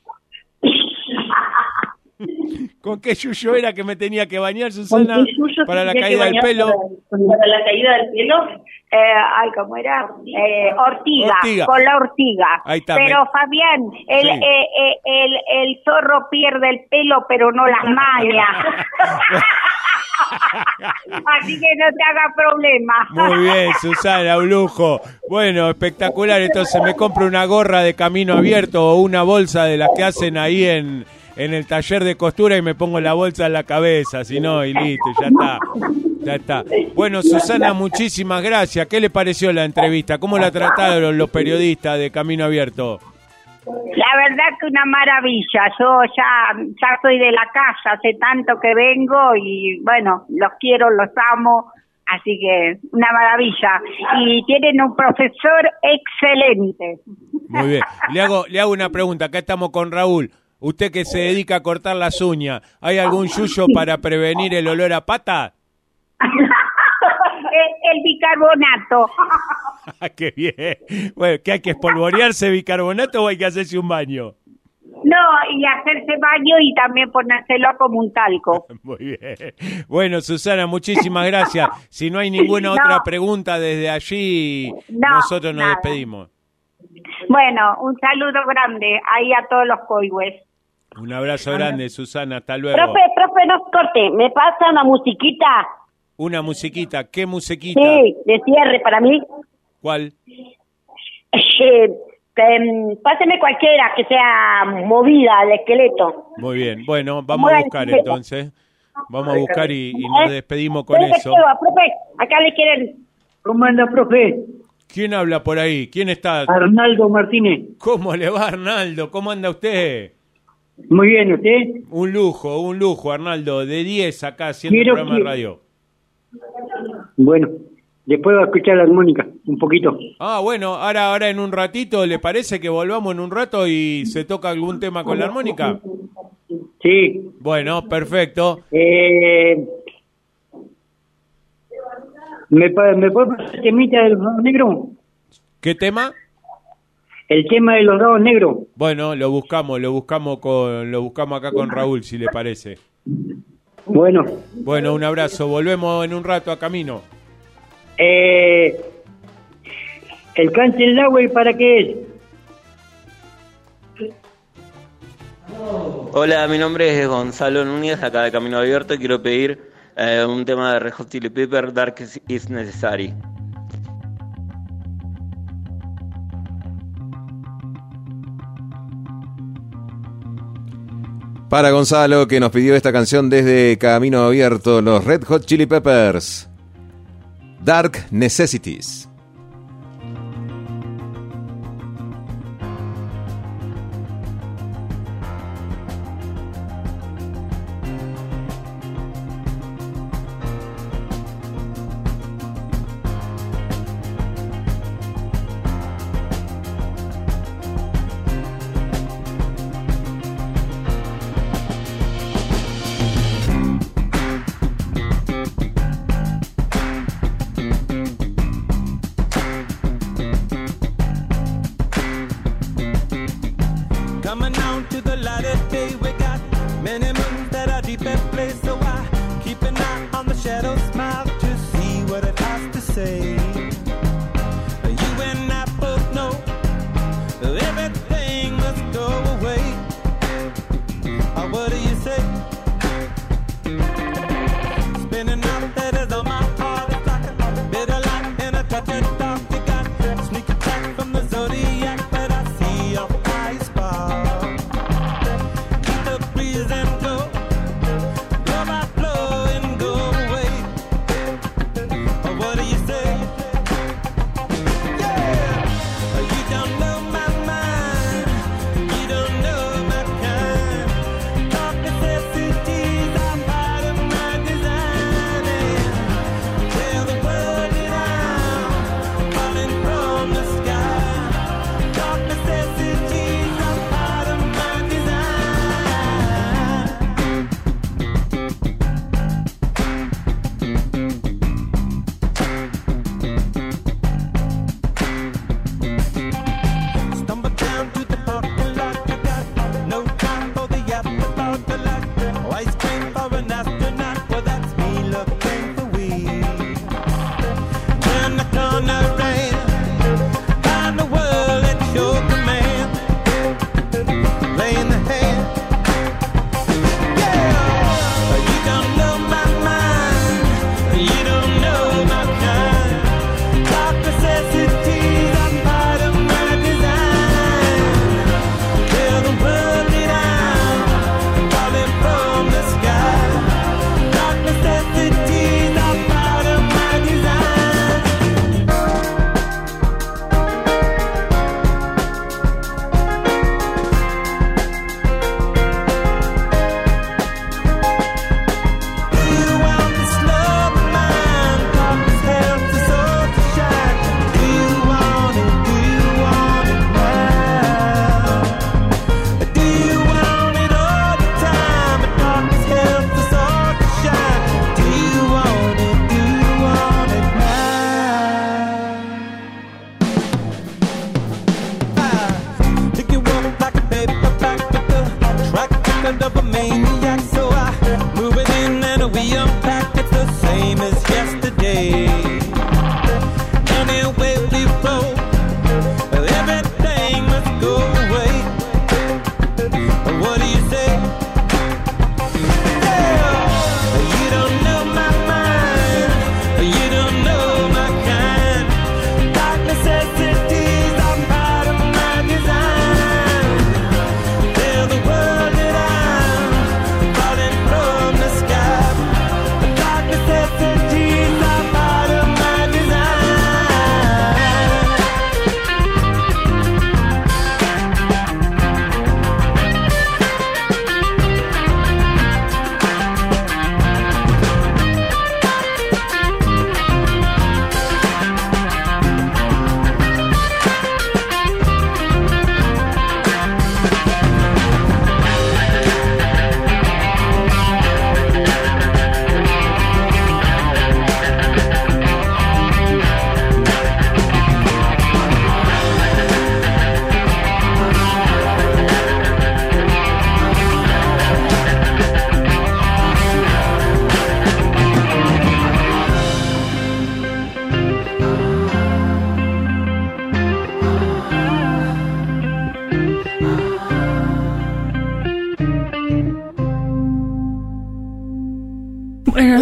¿Con qué yuyo era que me tenía que bañar, Susana? Para la caída del pelo. Para, para la caída del pelo. Eh, ay, ¿cómo era? Eh, ortiga, ortiga, con la ortiga. Ahí está, pero me... Fabián, el, sí. eh, eh, el, el zorro pierde el pelo, pero no las mañas. Así que no te haga problema. Muy bien, Susana, un lujo. Bueno, espectacular. Entonces me compro una gorra de Camino Abierto o una bolsa de las que hacen ahí en, en el taller de costura y me pongo la bolsa en la cabeza, si no, y listo, ya está. Ya está. Bueno, Susana, muchísimas gracias. ¿Qué le pareció la entrevista? ¿Cómo la trataron los periodistas de Camino Abierto? La verdad que una maravilla. Yo ya, ya soy de la casa, hace tanto que vengo y bueno, los quiero, los amo, así que una maravilla. Y tienen un profesor excelente. Muy bien. Le hago, le hago una pregunta. Acá estamos con Raúl. Usted que se dedica a cortar las uñas, ¿hay algún yuyo para prevenir el olor a pata? el, el bicarbonato. ¡Qué bien! Bueno, ¿qué hay que espolvorearse bicarbonato o hay que hacerse un baño? No, y hacerse baño y también ponérselo como un talco. Muy bien. Bueno, Susana, muchísimas gracias. Si no hay ninguna no. otra pregunta desde allí, no, nosotros nos nada. despedimos. Bueno, un saludo grande ahí a todos los coigües. Un abrazo grande, Susana. Hasta luego. Profe, profe, no corte. ¿Me pasa una musiquita? Una musiquita. ¿Qué musiquita? Sí, de cierre para mí. ¿Cuál? Eh, eh, páseme cualquiera que sea movida al esqueleto. Muy bien. Bueno, vamos a buscar entonces. Vamos a buscar y, y nos despedimos con eso. Profe, acá le quieren. ¿Cómo anda, profe? ¿Quién habla por ahí? ¿Quién está? Arnaldo Martínez. ¿Cómo le va, Arnaldo? ¿Cómo anda usted? Muy bien, ¿usted? Un lujo, un lujo, Arnaldo. De diez acá haciendo Quiero el programa que... de radio. Bueno, después va a escuchar la armónica, un poquito. Ah, bueno, ahora, ahora en un ratito, ¿le parece que volvamos en un rato y se toca algún tema con la armónica? Sí. Bueno, perfecto. Eh... ¿Me, ¿Me puede pasar el temita de los dados negros? ¿Qué tema? El tema de los dados negros. Bueno, lo buscamos, lo buscamos con, lo buscamos acá con Raúl, si le parece. Bueno. Bueno, un abrazo. Volvemos en un rato a Camino. Eh, ¿El Cancel Laway para qué es? Hola, mi nombre es Gonzalo Núñez, acá de Camino Abierto, y quiero pedir eh, un tema de Red Hot Chili Pepper, Dark is Necessary. Para Gonzalo, que nos pidió esta canción desde Camino Abierto, los Red Hot Chili Peppers, Dark Necessities.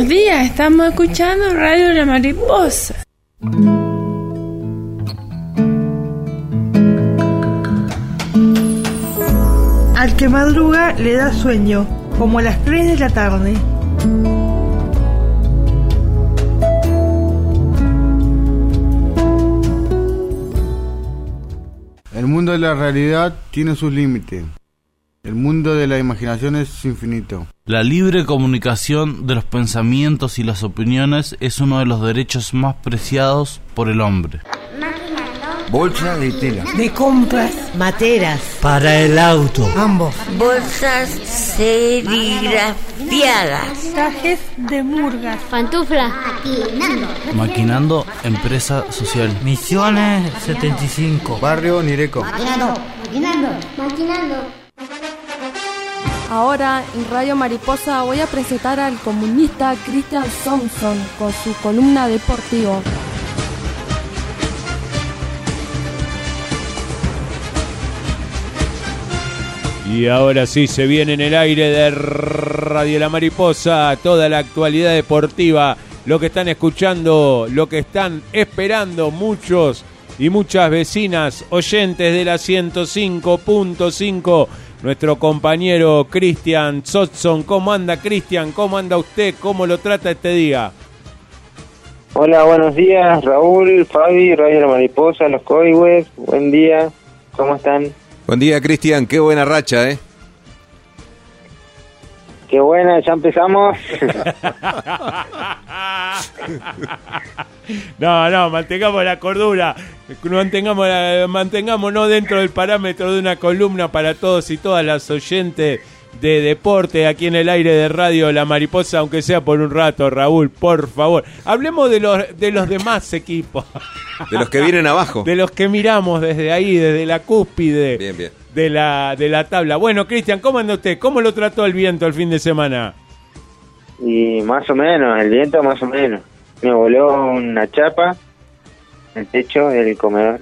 Buenos días, estamos escuchando Radio La Mariposa. Al que madruga le da sueño, como a las tres de la tarde. El mundo de la realidad tiene sus límites. El mundo de la imaginación es infinito. La libre comunicación de los pensamientos y las opiniones es uno de los derechos más preciados por el hombre. Bolsa de tela. De compras. Materas. Para el auto. Ambos. Bolsas serigrafiadas. Trajes de murgas. Pantuflas. Maquinando. Maquinando Empresa Social. Misiones setenta y cinco. Barrio Nireco. Maquinando. Maquinando. Maquinando. Ahora en Radio Mariposa voy a presentar al comunista Christian Thompson con su columna deportiva. Y ahora sí se viene en el aire de Radio La Mariposa toda la actualidad deportiva, lo que están escuchando, lo que están esperando muchos y muchas vecinas oyentes de la ciento cinco punto cinco. Nuestro compañero Christian Thompson. ¿Cómo anda, Christian? ¿Cómo anda usted? ¿Cómo lo trata este día? Hola, buenos días, Raúl, Fabi, Radio La Mariposa, Los Coihues. Buen día, ¿cómo están? Buen día, Cristian, qué buena racha, ¿eh? Qué buena, ya empezamos. No, no, mantengamos la cordura, mantengamos la, mantengámonos dentro del parámetro de una columna para todos y todas las oyentes de deporte aquí en el aire de Radio La Mariposa, aunque sea por un rato, Raúl, por favor. Hablemos de los de los demás equipos. De los que vienen abajo. De los que miramos desde ahí, desde la cúspide bien, bien. de la de la tabla. Bueno, Cristian, ¿cómo anda usted? ¿Cómo lo trató el viento el fin de semana? Y más o menos, el viento más o menos. Me voló una chapa en el techo del comedor.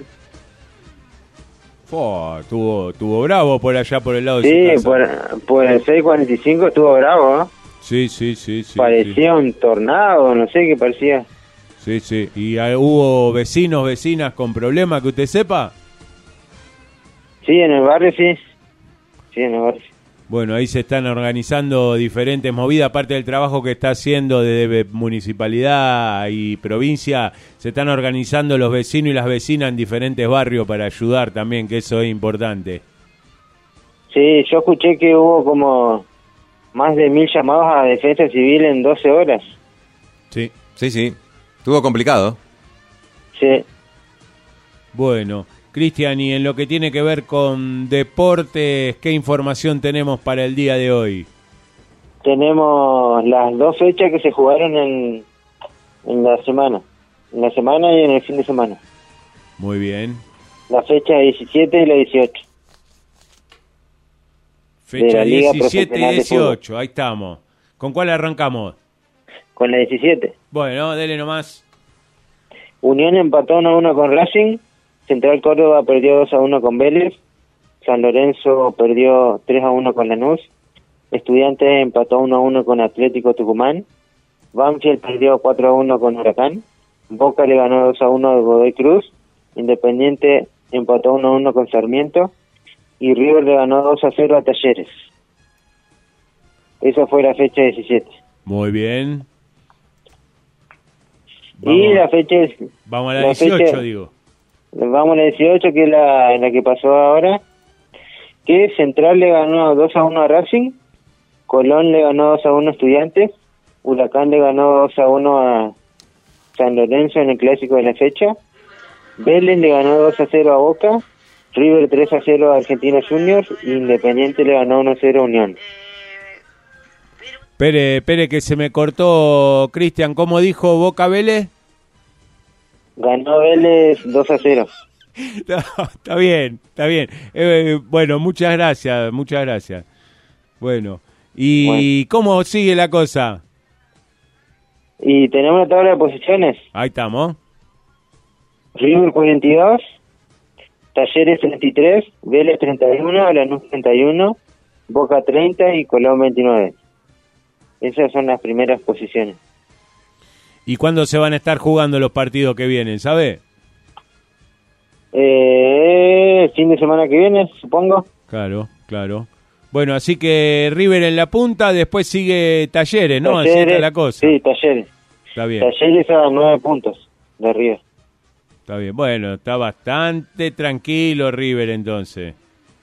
Oh, estuvo, estuvo bravo por allá por el lado de sí, su casa. por, por el seis cuarenta y cinco estuvo bravo, ¿eh? Sí, sí, sí, sí. Parecía sí. un tornado, no sé qué parecía. Sí, sí. ¿Y uh, hubo vecinos, vecinas con problemas que usted sepa? Sí, en el barrio sí. Sí, en el barrio sí. Bueno, ahí se están organizando diferentes movidas, aparte del trabajo que está haciendo desde municipalidad y provincia, se están organizando los vecinos y las vecinas en diferentes barrios para ayudar también, que eso es importante. Sí, yo escuché que hubo como más de mil llamados a defensa civil en doce horas. Sí, sí, sí. Estuvo complicado. Sí. Bueno, Cristian, y en lo que tiene que ver con deportes, ¿qué información tenemos para el día de hoy? Tenemos las dos fechas que se jugaron en, en la semana. En la semana y en el fin de semana. Muy bien. La fecha diecisiete y la dieciocho. Fecha diecisiete y dieciocho, ahí estamos. ¿Con cuál arrancamos? Con la diecisiete. Bueno, dele nomás. Unión empató uno a uno con Racing. Central Córdoba perdió dos a uno con Vélez. San Lorenzo perdió tres a uno con Lanús. Estudiantes empató uno a uno con Atlético Tucumán. Banfield perdió cuatro a uno con Huracán. Boca le ganó dos a uno a Godoy Cruz. Independiente empató uno a uno con Sarmiento. Y River le ganó dos a cero a Talleres. Esa fue la fecha diecisiete. Muy bien. Vamos, y la fecha... Vamos a la, la dieciocho, fecha, digo. Vamos a la dieciocho, que es la, la que pasó ahora. Que Central le ganó dos a uno a Racing. Colón le ganó dos a uno a Estudiantes. Huracán le ganó dos a uno a San Lorenzo en el clásico de la fecha. Vélez le ganó dos a cero a Boca. River tres a cero a Argentinos Juniors. Independiente le ganó uno a cero a Unión. Espere, espere que se me cortó, Cristian. ¿Cómo dijo Boca Vélez? Ganó Vélez dos a cero. No, está bien, está bien. Eh, bueno, muchas gracias, muchas gracias. Bueno, ¿y bueno, cómo sigue la cosa? Y tenemos la tabla de posiciones. Ahí estamos. River cuarenta y dos, Talleres treinta y tres, Vélez treinta y uno, Lanús treinta y uno, Boca treinta y Colón veintinueve. Esas son las primeras posiciones. ¿Y cuándo se van a estar jugando los partidos que vienen, sabe? Eh, fin de semana que viene, supongo. Claro, claro. Bueno, así que River en la punta, después sigue Talleres, ¿no? Talleres, así está la cosa. Sí, Talleres. Está bien. Talleres a nueve puntos de River. Está bien. Bueno, está bastante tranquilo River entonces.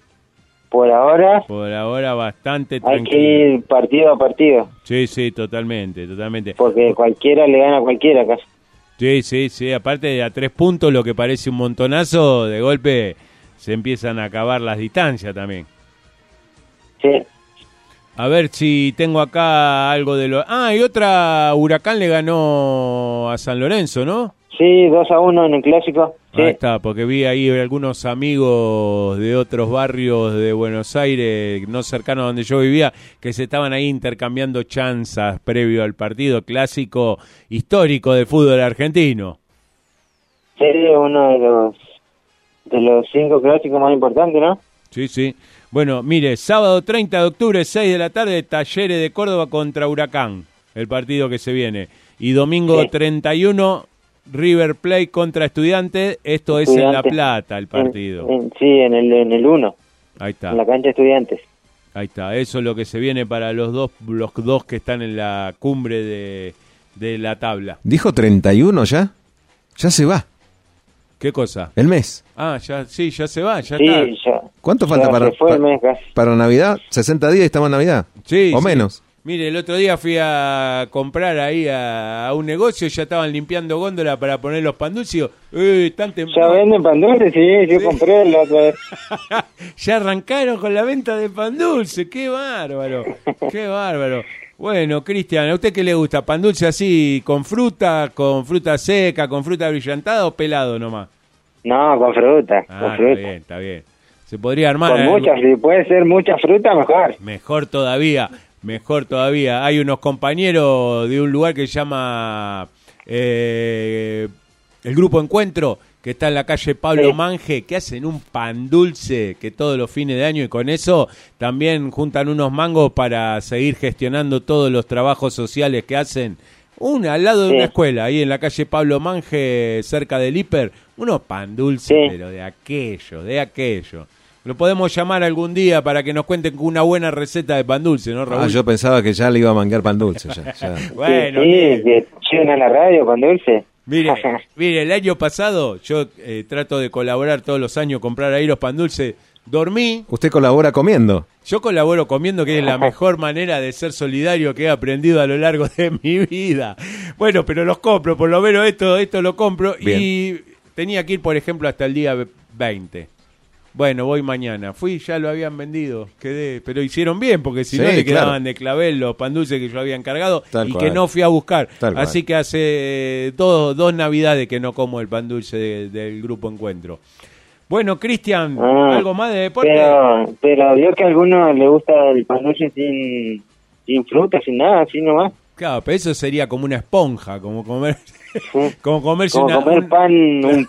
Por ahora. Por ahora bastante hay tranquilo. que ir partido a partido. Sí, sí, totalmente, totalmente. Porque cualquiera le gana a cualquiera acá. Sí, sí, sí. Aparte de a tres puntos, lo que parece un montonazo, de golpe se empiezan a acabar las distancias también. Sí. A ver si tengo acá algo de lo... Ah, y otra, Huracán le ganó a San Lorenzo, ¿no? Sí, dos a uno en el Clásico. Sí. Ahí está, porque vi ahí algunos amigos de otros barrios de Buenos Aires, no cercanos a donde yo vivía, que se estaban ahí intercambiando chanzas previo al partido clásico histórico del fútbol argentino. Sí, uno de los, de los cinco clásicos más importantes, ¿no? Sí, sí. Bueno, mire, sábado treinta de octubre, seis de la tarde, Talleres de Córdoba contra Huracán, el partido que se viene. Y domingo sí. treinta y uno, River Plate contra Estudiantes, esto es Estudiantes. En La Plata el partido. En, en, sí, en el en el uno. Ahí está. En la cancha Estudiantes. Ahí está, eso es lo que se viene para los dos los dos que están en la cumbre de, de la tabla. ¿Dijo treinta y uno ya? Ya se va. ¿Qué cosa? El mes. Ah, ya sí, ya se va, ya sí, está. Ya, ¿Cuánto falta ya para, se fue el mes para, para Navidad? ¿sesenta días y estamos en Navidad? Sí. ¿O sí. menos? Mire, el otro día fui a comprar ahí a, a un negocio, ya estaban limpiando góndola para poner los pan dulces. Eh, tan tem- ¿Ya venden pan dulce? Sí, yo sí. compré la otra vez. Ya arrancaron con la venta de pan dulce, qué bárbaro, qué bárbaro. Bueno, Cristian, ¿a usted qué le gusta? ¿Pan dulce así, con fruta, con fruta seca, con fruta brillantada o pelado nomás? No, con fruta, ah, con fruta. Está bien, está bien. Se podría armar... Con muchas, si puede ser mucha fruta, mejor. Mejor todavía, mejor todavía. Hay unos compañeros de un lugar que se llama eh, el Grupo Encuentro, que está en la calle Pablo sí. Manje, que hacen un pan dulce que todos los fines de año, y con eso también juntan unos mangos para seguir gestionando todos los trabajos sociales que hacen. Una al lado de sí. una escuela, ahí en la calle Pablo Manje, cerca del Hiper, unos pan dulces, sí. pero de aquello, de aquello. Lo podemos llamar algún día para que nos cuenten con una buena receta de pan dulce, ¿no, Raúl? Ah, yo pensaba que ya le iba a manguear pan dulce. Ya, ya. Bueno, sí, sí, que llegan a la radio pan dulce. Mire, mire, el año pasado yo eh, trato de colaborar todos los años, comprar ahí los pan dulces. Dormí. ¿Usted colabora comiendo? Yo colaboro comiendo, que es la mejor manera de ser solidario que he aprendido a lo largo de mi vida. Bueno, pero los compro, por lo menos esto, esto lo compro. Bien. Y tenía que ir, por ejemplo, hasta el día veinte. Bueno, voy mañana. Fui, ya lo habían vendido. Quedé, pero hicieron bien, porque si sí, no le quedaban claro. de clavel los pan dulces que yo había encargado. Tal y cual. Que no fui a buscar. Tal Así cual. Que hace dos, dos navidades que no como el pan dulce de, del Grupo Encuentro. Bueno, Cristian, ah, ¿algo más de deporte? Pero, pero vio que a algunos le gusta el pan dulce sin, sin fruta, sin nada, así nomás. Claro, pero eso sería como una esponja, como comer, como comerse como una, comer un... pan, un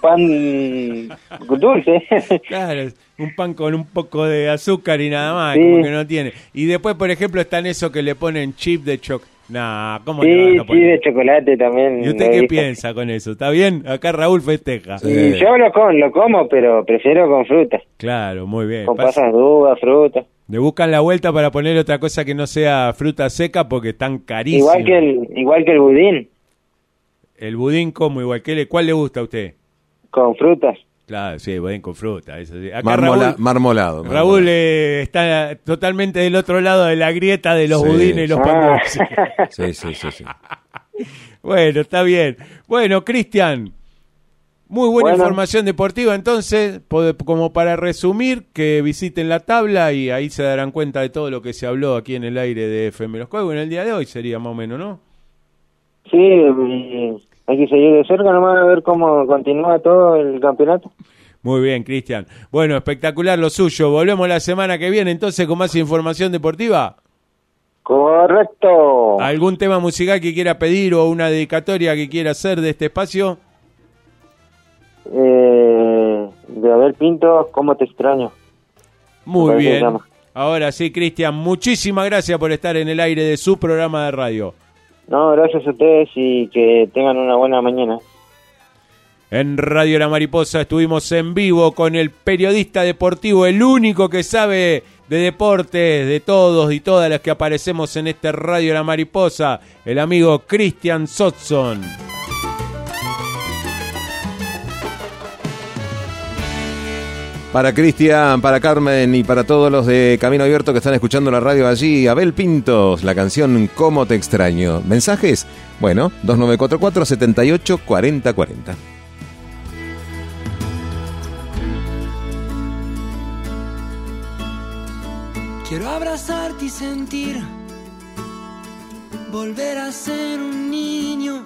pan dulce. Claro, un pan con un poco de azúcar y nada más, sí. Como que no tiene. Y después, por ejemplo, están esos que le ponen chip de chocolate. Nah, ¿cómo sí, le van a poner? Sí, de chocolate también. ¿Y usted qué piensa con eso? ¿Está bien? Acá Raúl festeja. Sí. Yo lo como, lo como, pero prefiero con fruta. Claro, muy bien. Con pasas de uva, fruta. Le buscan la vuelta para poner otra cosa que no sea fruta seca porque están carísimos. Igual que el, igual que el budín. El budín, ¿cómo? Igual que le, ¿cuál le gusta a usted? Con frutas. Claro, sí, budín con fruta. Eso sí. Acá Marmola, Raúl, marmolado. Raúl eh, está totalmente del otro lado de la grieta de los sí. budines y los pan dulces. Sí, sí, sí, sí. Bueno, está bien. Bueno, Cristian, muy buena bueno. información deportiva. Entonces, como para resumir, que visiten la tabla y ahí se darán cuenta de todo lo que se habló aquí en el aire de F M Los Códigos en el día de hoy, sería más o menos, ¿no? Sí, hay que seguir de cerca nomás a ver cómo continúa todo el campeonato. Muy bien, Cristian. Bueno, espectacular lo suyo. Volvemos la semana que viene entonces con más información deportiva. Correcto. ¿Algún tema musical que quiera pedir o una dedicatoria que quiera hacer de este espacio? Eh, de Abel Pinto, ¿cómo te extraño? Muy bien. Ahora sí, Cristian, muchísimas gracias por estar en el aire de su programa de radio. No, gracias a ustedes y que tengan una buena mañana. En Radio La Mariposa estuvimos en vivo con el periodista deportivo, el único que sabe de deportes, de todos y todas las que aparecemos en este Radio La Mariposa, el amigo Cristian Sotson. Para Cristian, para Carmen y para todos los de Camino Abierto que están escuchando la radio allí, Abel Pintos, la canción Cómo te extraño. ¿Mensajes? Bueno, dos nueve cuatro cuatro, siete ocho, cuatro cero cuatro cero. Quiero abrazarte y sentir, volver a ser un niño,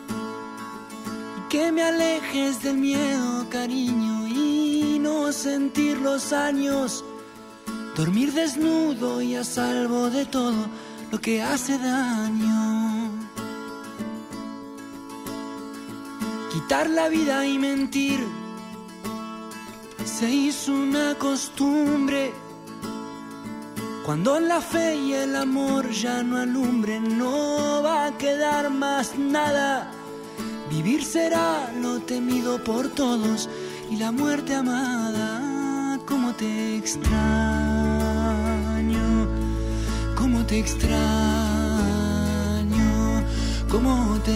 que me alejes del miedo, cariño, y no sentir los años, dormir desnudo y a salvo de todo lo que hace daño. Quitar la vida y mentir se hizo una costumbre. Cuando la fe y el amor ya no alumbren, no va a quedar más nada. Vivir será lo temido por todos y la muerte amada. Cómo te extraño, cómo te extraño, cómo te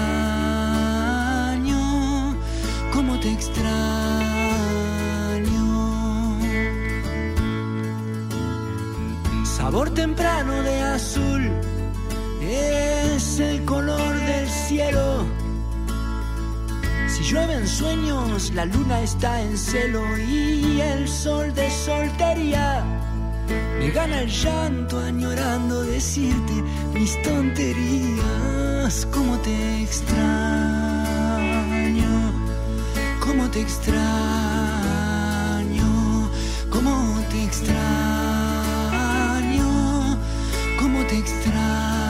extraño, cómo te extraño. Sabor temprano de azul es el color del cielo. Si llueven sueños, la luna está en celo y el sol de soltería me gana el llanto añorando decirte mis tonterías. Cómo te extraño, cómo te extraño, cómo te extraño, cómo te extraño.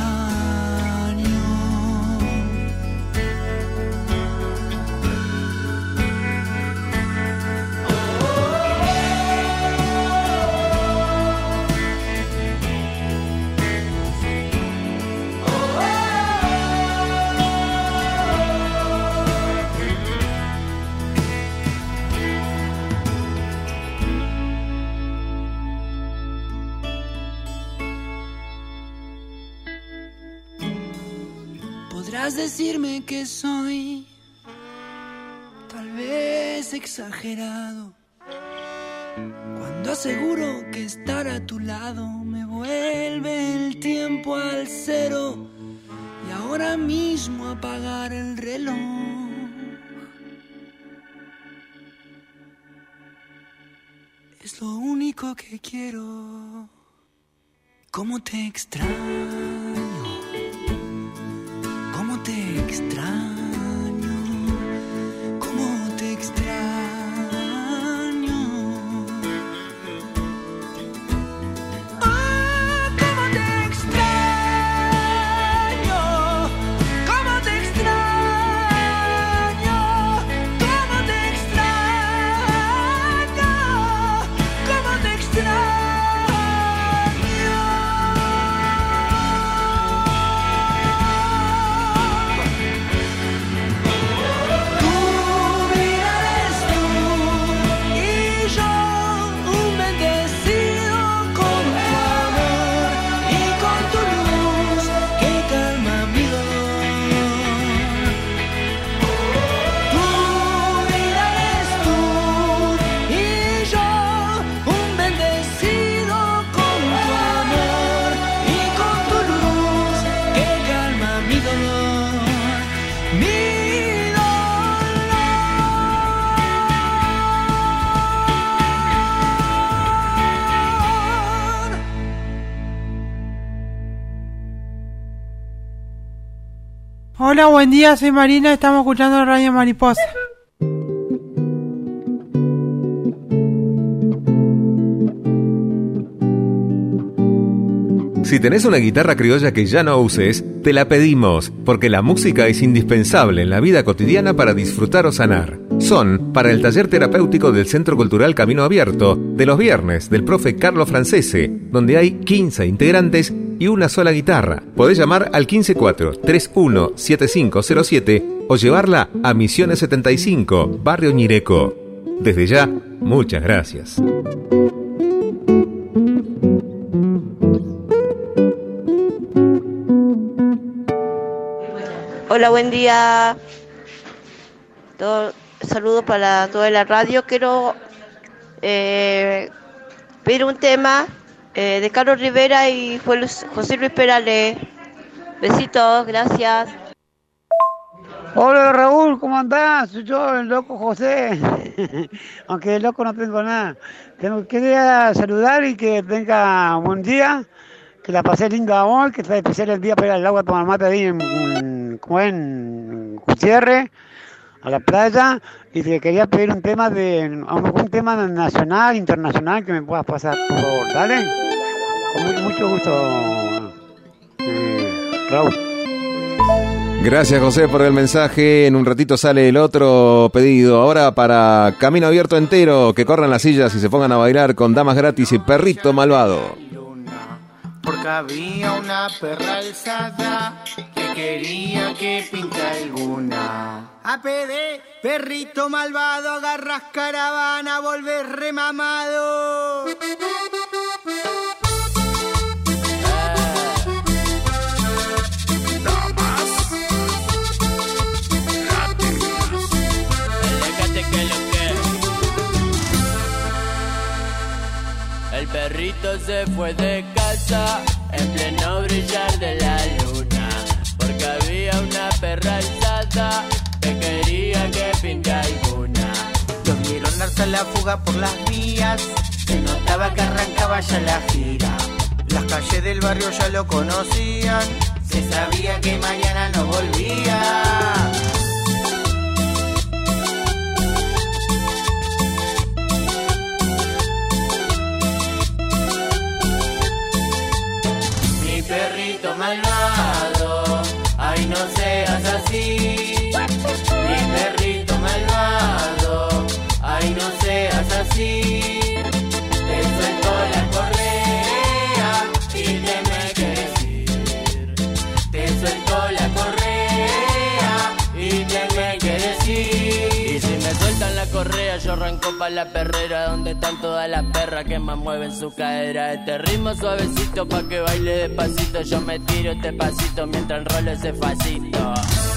Podrás decirme que soy tal vez exagerado cuando aseguro que estar a tu lado me vuelve el tiempo al cero y ahora mismo apagar el reloj. Es lo único que quiero. ¿Cómo te extraño? ¿Cómo te extraño? ¿Cómo te extraño? Oh, ¿cómo te extraño? ¿Cómo te extraño? ¿Cómo te extraño? ¿Cómo te extraño? Hola, buen día, soy Marina, estamos escuchando Radio Mariposa. Si tenés una guitarra criolla que ya no uses, te la pedimos, porque la música es indispensable en la vida cotidiana para disfrutar o sanar. Son para el taller terapéutico del Centro Cultural Camino Abierto, de los viernes, del profe Carlos Francese, donde hay quince integrantes y una sola guitarra. Podés llamar al uno cinco cuatro, tres uno siete cinco cero siete o llevarla a Misiones setenta y cinco, Barrio Ñireco. Desde ya, muchas gracias. Hola, buen día. Todo, saludos para toda la radio. Quiero eh, pedir un tema eh, de Carlos Rivera y José Luis Perales. Besitos, gracias. Hola Raúl, ¿cómo andás? Soy yo, el loco José. Aunque el loco no tengo nada. Tengo, quería saludar y que tenga un buen día. Que la pasé lindo, amor. Que está especial el día para ir al agua a tomar mate ahí en, en, como en Gutiérrez, a la playa. Y te quería pedir un tema de un tema nacional, internacional, que me puedas pasar, por favor. Dale. Con mucho, mucho gusto, eh, Raúl. Gracias, José, por el mensaje. En un ratito sale el otro pedido. Ahora para Camino Abierto entero, que corran las sillas y se pongan a bailar con Damas Gratis y Perrito Malvado. Porque había una perra alzada que quería que pinte alguna. A P D, perrito malvado, agarras caravana, volvés remamado. El perrito se fue de casa en pleno brillar de la luna, porque había una perra alzada que quería que pinte alguna. Lo vieron darse la fuga por las vías, se notaba que arrancaba ya la gira. Las calles del barrio ya lo conocían, se sabía que mañana no volvía. Perrito malvado, ay no seas así. Mi perrito malvado, ay no seas así. Te suelto la correa y te me quieres ir. Te suelto la correa y te me quieres ir. Y si me sueltan la correa yo arranco pa' la perrera, donde están todas las perras que más mueven su cadera. Este ritmo suavecito pa' que baile despacito. Yo me tiro este pasito mientras enrolo ese facito.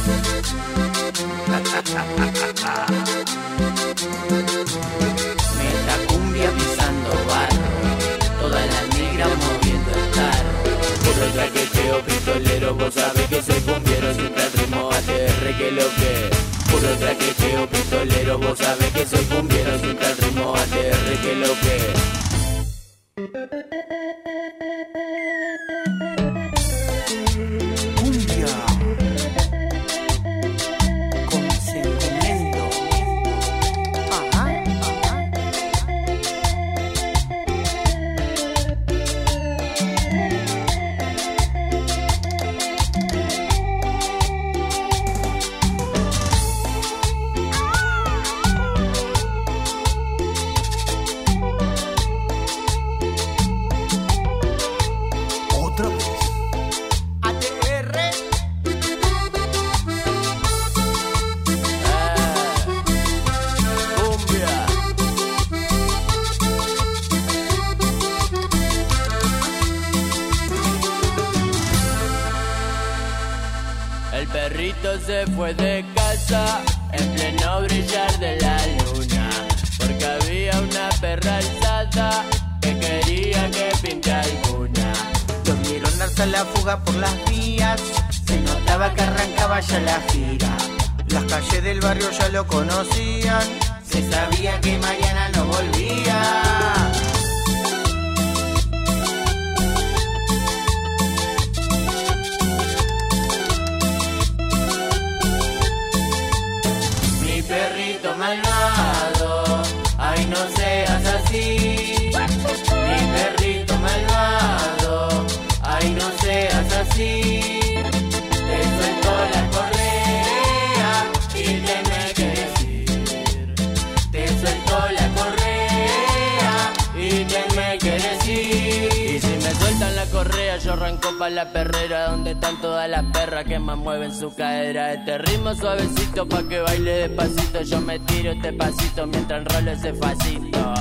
Meta cumbia pisando barro, todas las negras moviendo el tarro. Puro traqueteo pistolero, vos sabés que soy cumbiero. Siempre el ritmo A T R que lo que. Puro traqueteo pistolero, vos sabés que soy cumbiero. Siempre el ritmo A T R que lo que. Se fue de casa en pleno brillar de la luna, porque había una perra alzada que quería que pinte alguna. Lo vieron darse la fuga por las vías, se notaba que arrancaba ya la gira. Las calles del barrio ya lo conocían, se sabía que mañana no volvía. Perrito malvado, ay no seas así. Mi perrito malvado, ay no seas así. Te suelto la correa y te me quieres ir. Te suelto la correa y te me quieres ir. Y si me sueltan la correa yo Solo arrancó pa' la perrera donde están todas las perras que más mueven su cadera. Este ritmo suavecito pa' que baile despacito. Yo me tiro este pasito mientras enrolo ese facito.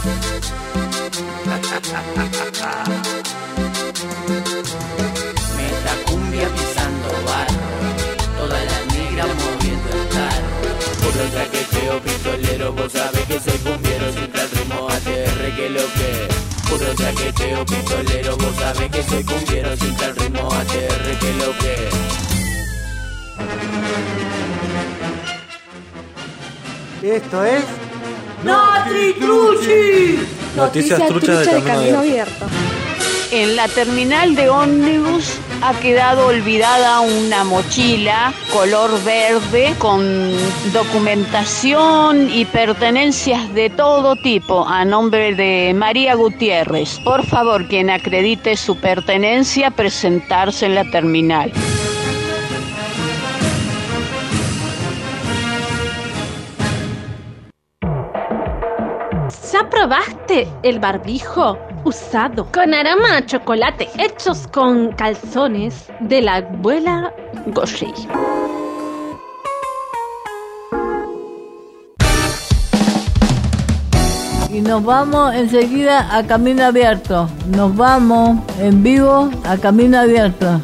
Meta cumbia pisando barro, toda la negra moviendo el tarro. Puro traqueteo pistolero, vos sabés que soy cumbiero. Siempre al ritmo A T R que lo que. Puro traqueteo pistolero, vos sabés que soy cumbiero. Siempre al ritmo A T R que lo que. Esto es Notri Truchi. Noticias, Noticias truchas de, de Camino, camino abierto. En la terminal de ómnibus ha quedado olvidada una mochila color verde con documentación y pertenencias de todo tipo a nombre de María Gutiérrez. Por favor, quien acredite su pertenencia, presentarse en la terminal. ¿Ya probaste el barbijo usado con aroma a chocolate hechos con calzones de la abuela Goshi? Y nos vamos enseguida a Camino Abierto. Nos vamos en vivo a Camino Abierto.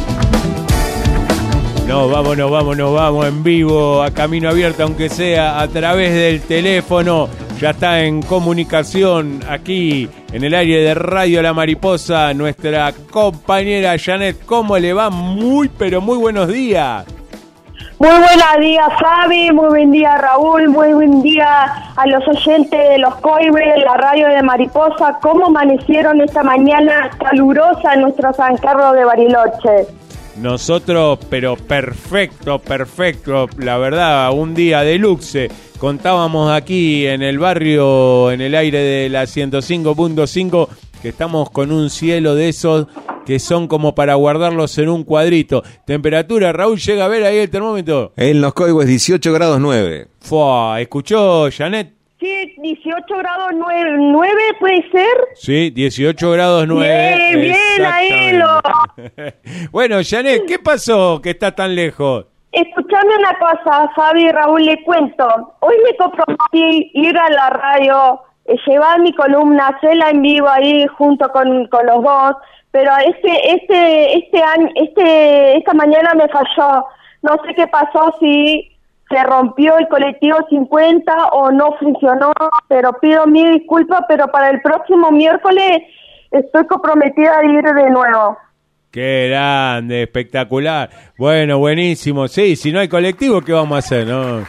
Nos vamos, nos vamos, nos vamos en vivo a Camino Abierto, aunque sea a través del teléfono. Ya está en comunicación aquí en el aire de Radio La Mariposa nuestra compañera Janet. ¿Cómo le va? Muy, pero muy buenos días. Muy buenos días, Fabi. Muy buen día, Raúl. Muy buen día a los oyentes de los Coibe, la Radio de Mariposa. ¿Cómo amanecieron esta mañana calurosa en nuestro San Carlos de Bariloche? Nosotros, pero perfecto, perfecto. La verdad, un día de luxe. Contábamos aquí en el barrio, en el aire de la ciento cinco punto cinco, que estamos con un cielo de esos que son como para guardarlos en un cuadrito. Temperatura, Raúl, ¿llega a ver ahí el termómetro? En Los Coihues, dieciocho grados nueve. Fua, ¿escuchó, Janet? Sí, dieciocho grados nueve, ¿puede ser? Sí, dieciocho grados nueve. Bien, bien, ahí lo... Bueno, Janet, ¿qué pasó que está tan lejos? Escuchame una cosa, Fabi y Raúl, le cuento. Hoy me comprometí ir a la radio, eh, llevar mi columna, hacerla en vivo ahí junto con, con los dos, pero este este este año, este esta mañana me falló. No sé qué pasó, si se rompió el colectivo cincuenta o no funcionó, pero pido mil disculpas, pero para el próximo miércoles estoy comprometida a ir de nuevo. Qué grande, espectacular. Bueno, buenísimo. Sí, si no hay colectivo, ¿qué vamos a hacer, no?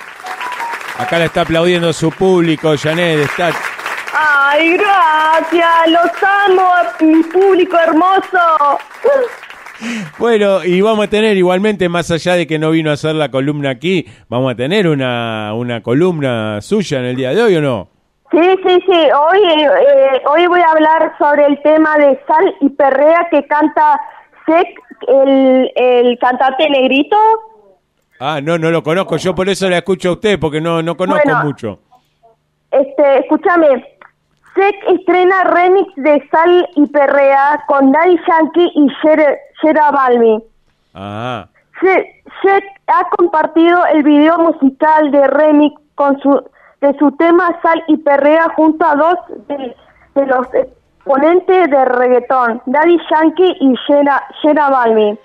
Acá le está aplaudiendo su público, Janet. Está... Ay, gracias. Los amo, mi público hermoso. Bueno, y vamos a tener igualmente, más allá de que no vino a hacer la columna aquí, vamos a tener una, una columna suya en el día de hoy, ¿o no? Sí, sí, sí. Hoy, eh, hoy voy a hablar sobre el tema de Sal y Perrea que canta Sec, el, el cantante negrito. Ah, no, no lo conozco. Yo por eso la escucho a usted, porque no, no conozco bueno, mucho. Este, escúchame. Sec estrena remix de Sal y Perrea con Daddy Yankee y Yera Balvin. Ajá. Sec ha compartido el video musical de remix con su de su tema Sal y Perrea junto a dos de, de los exponentes de reggaetón, Daddy Yankee y Yera Balvin.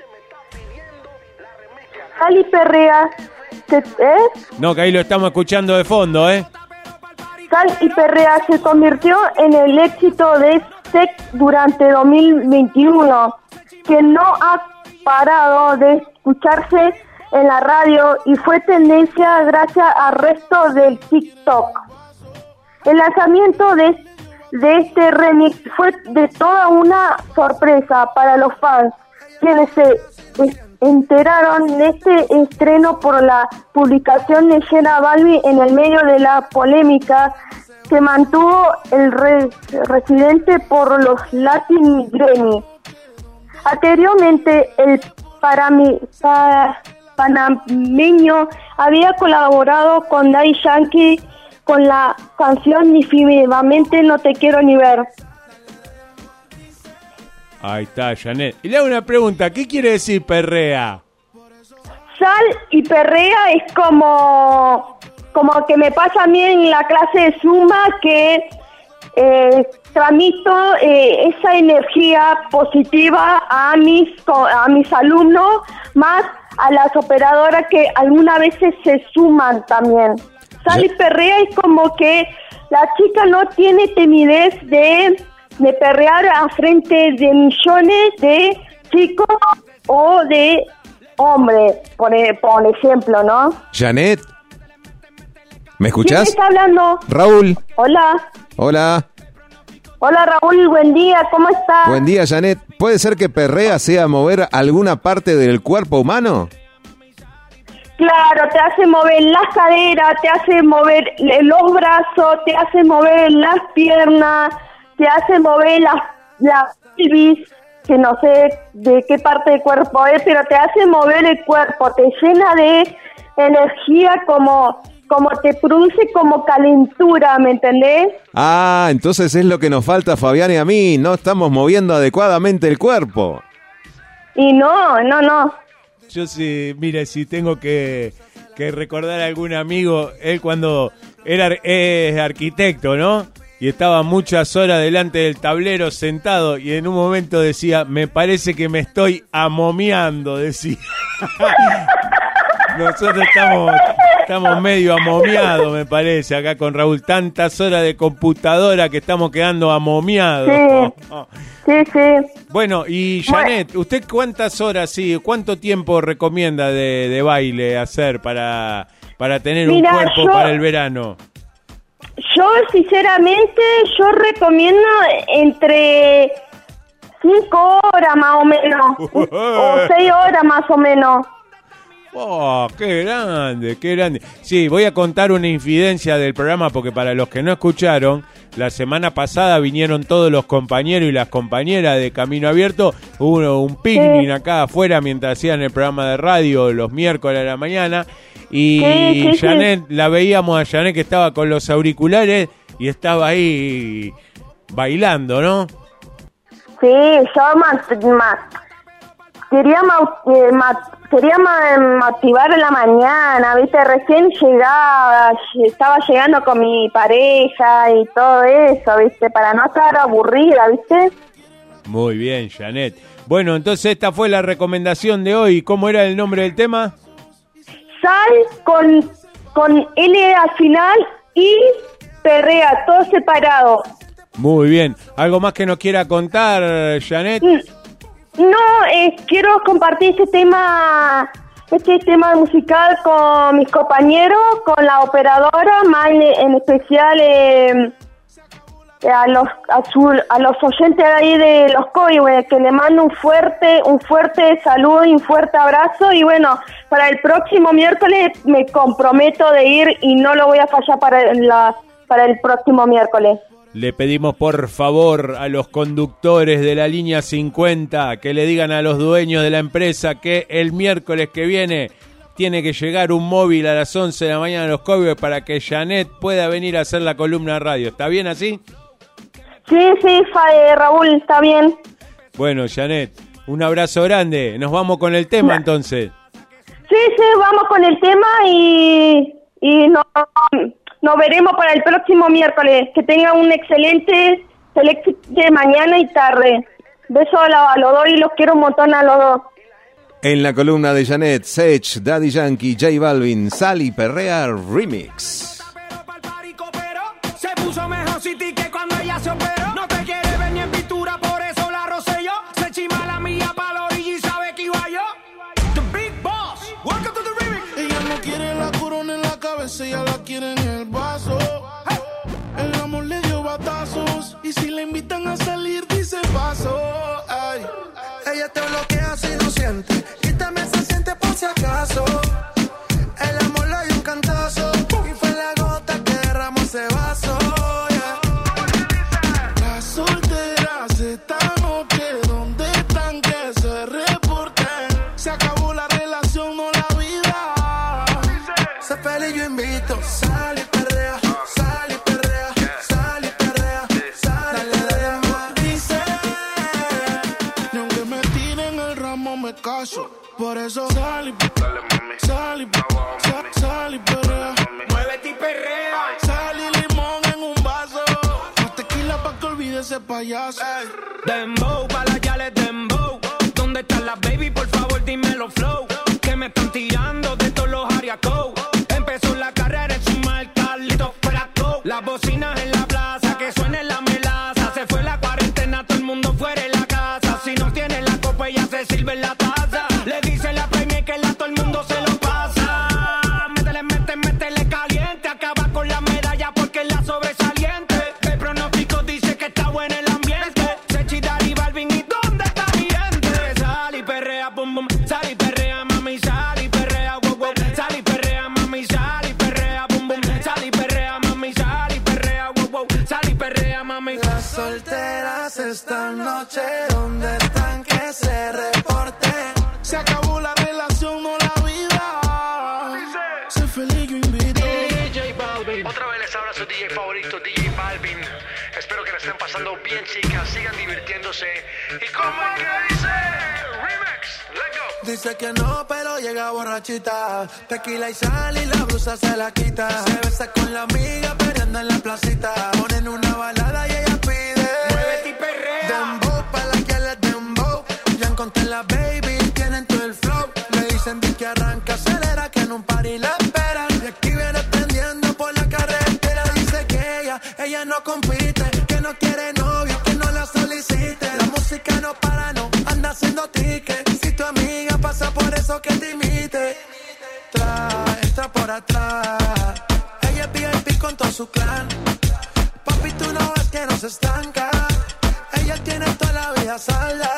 Sal y Perrea, ¿eh? No, que ahí lo estamos escuchando de fondo, ¿eh? Sal y Perrea se convirtió en el éxito de Sec durante dos mil veintiuno, que no ha parado de escucharse en la radio y fue tendencia gracias al resto del TikTok. El lanzamiento de, de este remix fue de toda una sorpresa para los fans, quienes se enteraron de este estreno por la publicación de Yera Balvin en el medio de la polémica que mantuvo el re, residente por los Latin Grammy. Anteriormente, el parami, para, panameño había colaborado con Daddy Yankee con la canción Definitivamente No Te Quiero Ni Ver. Ahí está, Janet. Y le hago una pregunta, ¿qué quiere decir perrea? Sal y perrea es como, como que me pasa a mí en la clase de Zumba, que eh, transmito eh, esa energía positiva a mis, a mis alumnos, más a las operadoras que algunas veces se suman también. Sal y perrea es como que la chica no tiene timidez de, de perrear a frente de millones de chicos o de hombres, por, por ejemplo, ¿no? Janet, ¿me escuchás? ¿Quién está hablando? Raúl. Hola. Hola. Hola Raúl, buen día, ¿cómo estás? Buen día, Janet. ¿Puede ser que perrea sea mover alguna parte del cuerpo humano? Claro, te hace mover las caderas, te hace mover los brazos, te hace mover las piernas, te hace mover las la pelvis, que no sé de qué parte del cuerpo es, pero te hace mover el cuerpo, te llena de energía, como, como te produce como calentura, ¿me entendés? Ah, entonces es lo que nos falta a Fabián y a mí, no estamos moviendo adecuadamente el cuerpo. Y no, no, no. Yo sí, mire, si tengo que, que recordar a algún amigo, él cuando era es arquitecto, ¿no? Y estaba muchas horas delante del tablero sentado y en un momento decía, me parece que me estoy amomiando, decía. Nosotros estamos, estamos medio amomiados, me parece, acá con Raúl. Tantas horas de computadora que estamos quedando amomiados. Sí, oh, oh. sí, sí. Bueno, y Janet, ¿usted cuántas horas, sí, cuánto tiempo recomienda de, de baile hacer para, para tener Mira, un cuerpo yo, para el verano? Yo, sinceramente, yo recomiendo entre cinco horas más o menos, o seis horas más o menos. ¡Oh, qué grande, qué grande! Sí, voy a contar una infidencia del programa porque para los que no escucharon, la semana pasada vinieron todos los compañeros y las compañeras de Camino Abierto. Hubo un picnic sí. acá afuera mientras hacían el programa de radio los miércoles a la mañana. Y sí, sí, Janet, sí. la veíamos a Janet que estaba con los auriculares y estaba ahí bailando, ¿no? Sí, yo más... más. Quería, eh, quería motivar en la mañana, ¿viste? Recién llegaba, estaba llegando con mi pareja y todo eso, ¿viste? Para no estar aburrida, ¿viste? Muy bien, Janet. Bueno, entonces esta fue la recomendación de hoy. ¿Cómo era el nombre del tema? Sal con, con L al final y perrea, todo separado. Muy bien. ¿Algo más que nos quiera contar, Janet? Mm. No, eh, quiero compartir este tema, este tema musical con mis compañeros, con la operadora, más en, en especial eh, a los a, su, a los oyentes de ahí de los Coihues, que le mando un fuerte, un fuerte saludo y un fuerte abrazo. Y bueno, para el próximo miércoles me comprometo de ir y no lo voy a fallar para la para el próximo miércoles. Le pedimos por favor a los conductores de la línea cincuenta que le digan a los dueños de la empresa que el miércoles que viene tiene que llegar un móvil a las once de la mañana a los Coihues para que Janet pueda venir a hacer la columna de radio. ¿Está bien así? Sí, sí, Raúl, está bien. Bueno, Janet, un abrazo grande. Nos vamos con el tema entonces. Sí, sí, vamos con el tema y, y no... Nos veremos para el próximo miércoles. Que tengan un excelente, excelente mañana y tarde. Besos a, la, a los dos y los quiero un montón a los dos. En la columna de Janet, Sech, Daddy Yankee, J Balvin, Sal y Perrea Remix. Se puso mejor City que cuando ella se operó. No te quiere ver ni en pintura, por eso la rocé yo. Se chima la mía pa' la orilla y sabe que iba yo. The Big Boss, welcome to the remix. Ella no quiere la corona en la cabeza, ella la quiere en el vaso. El amor le dio batazos y si le invitan a salir dice paso. Ay. Ella te bloquea si no siente, quítame se siente por si acaso. El amor le dio un cantazo y fue la gota que derramó ese vaso. Yeah. Las solteras están ok, ¿dónde están que se reporten? Se acabó la relación, no la vida. Sé feliz, yo invito, sal y perrea, sal y perrea, sal y perrea, sal y perrea. ese payaso. Ey. Dembow, pa' la yales dembow. ¿Dónde están las baby? Por favor, dímelo flow. Que me están tirando de todos los ariacos. Empezó la carrera en su marca, Lito Fraco. Las bocinas en la plaza, que suene la melaza. Se fue la cuarentena, todo el mundo fuera de la casa. Si no tiene la copa, ella se sirve en la taza. Le dice la premia que la todo el mundo se lo pasa. Métele, métele, métele caliente. Acaba con la medalla porque es la sobresaliente. El pronóstico dice que está bueno el ambiente. Sechi, Dari, Balvin, ¿y dónde está mi gente? Sal y perrea, bum bum. Sal y perrea, mami, sal y perrea, wow wow. Sal y perrea, mami, sal y perrea, bum bum. Sal y perrea, mami, sal y perrea, wow wow. Sal y perrea, mami. Las solteras esta noche, ¿dónde están que se reporten? Se acabó la relación, no la vida. Sé feliz, yo invito. D J Balvin. Otra vez les habla su D J favorito, D J Balvin. Espero que la estén pasando bien, chicas. Sigan divirtiéndose. ¿Y cómo es que dice? Remix, let's go. Dice que no, pero llega borrachita. Tequila y sal y la blusa se la quita. Se besa con la amiga peleando en la placita. Ponen una balada y ella pide. Muévete y perrea. Dembow, pa' la que le dembow. Ya encontré la baby, tienen todo el flow. Le dicen di que arranca, acelera, que en un party la esperan. Y aquí viene prendiendo por la carretera. Dice que ella, ella no compite, que no quiere novio, que no la solicite. La música no para, no anda haciendo ticket. Si tu amiga pasa por eso que te imite. Trae, entra por atrás. Ella es V I P con todo su clan. Papi, tú no ves que no se estanca. Ella tiene toda la vida salda.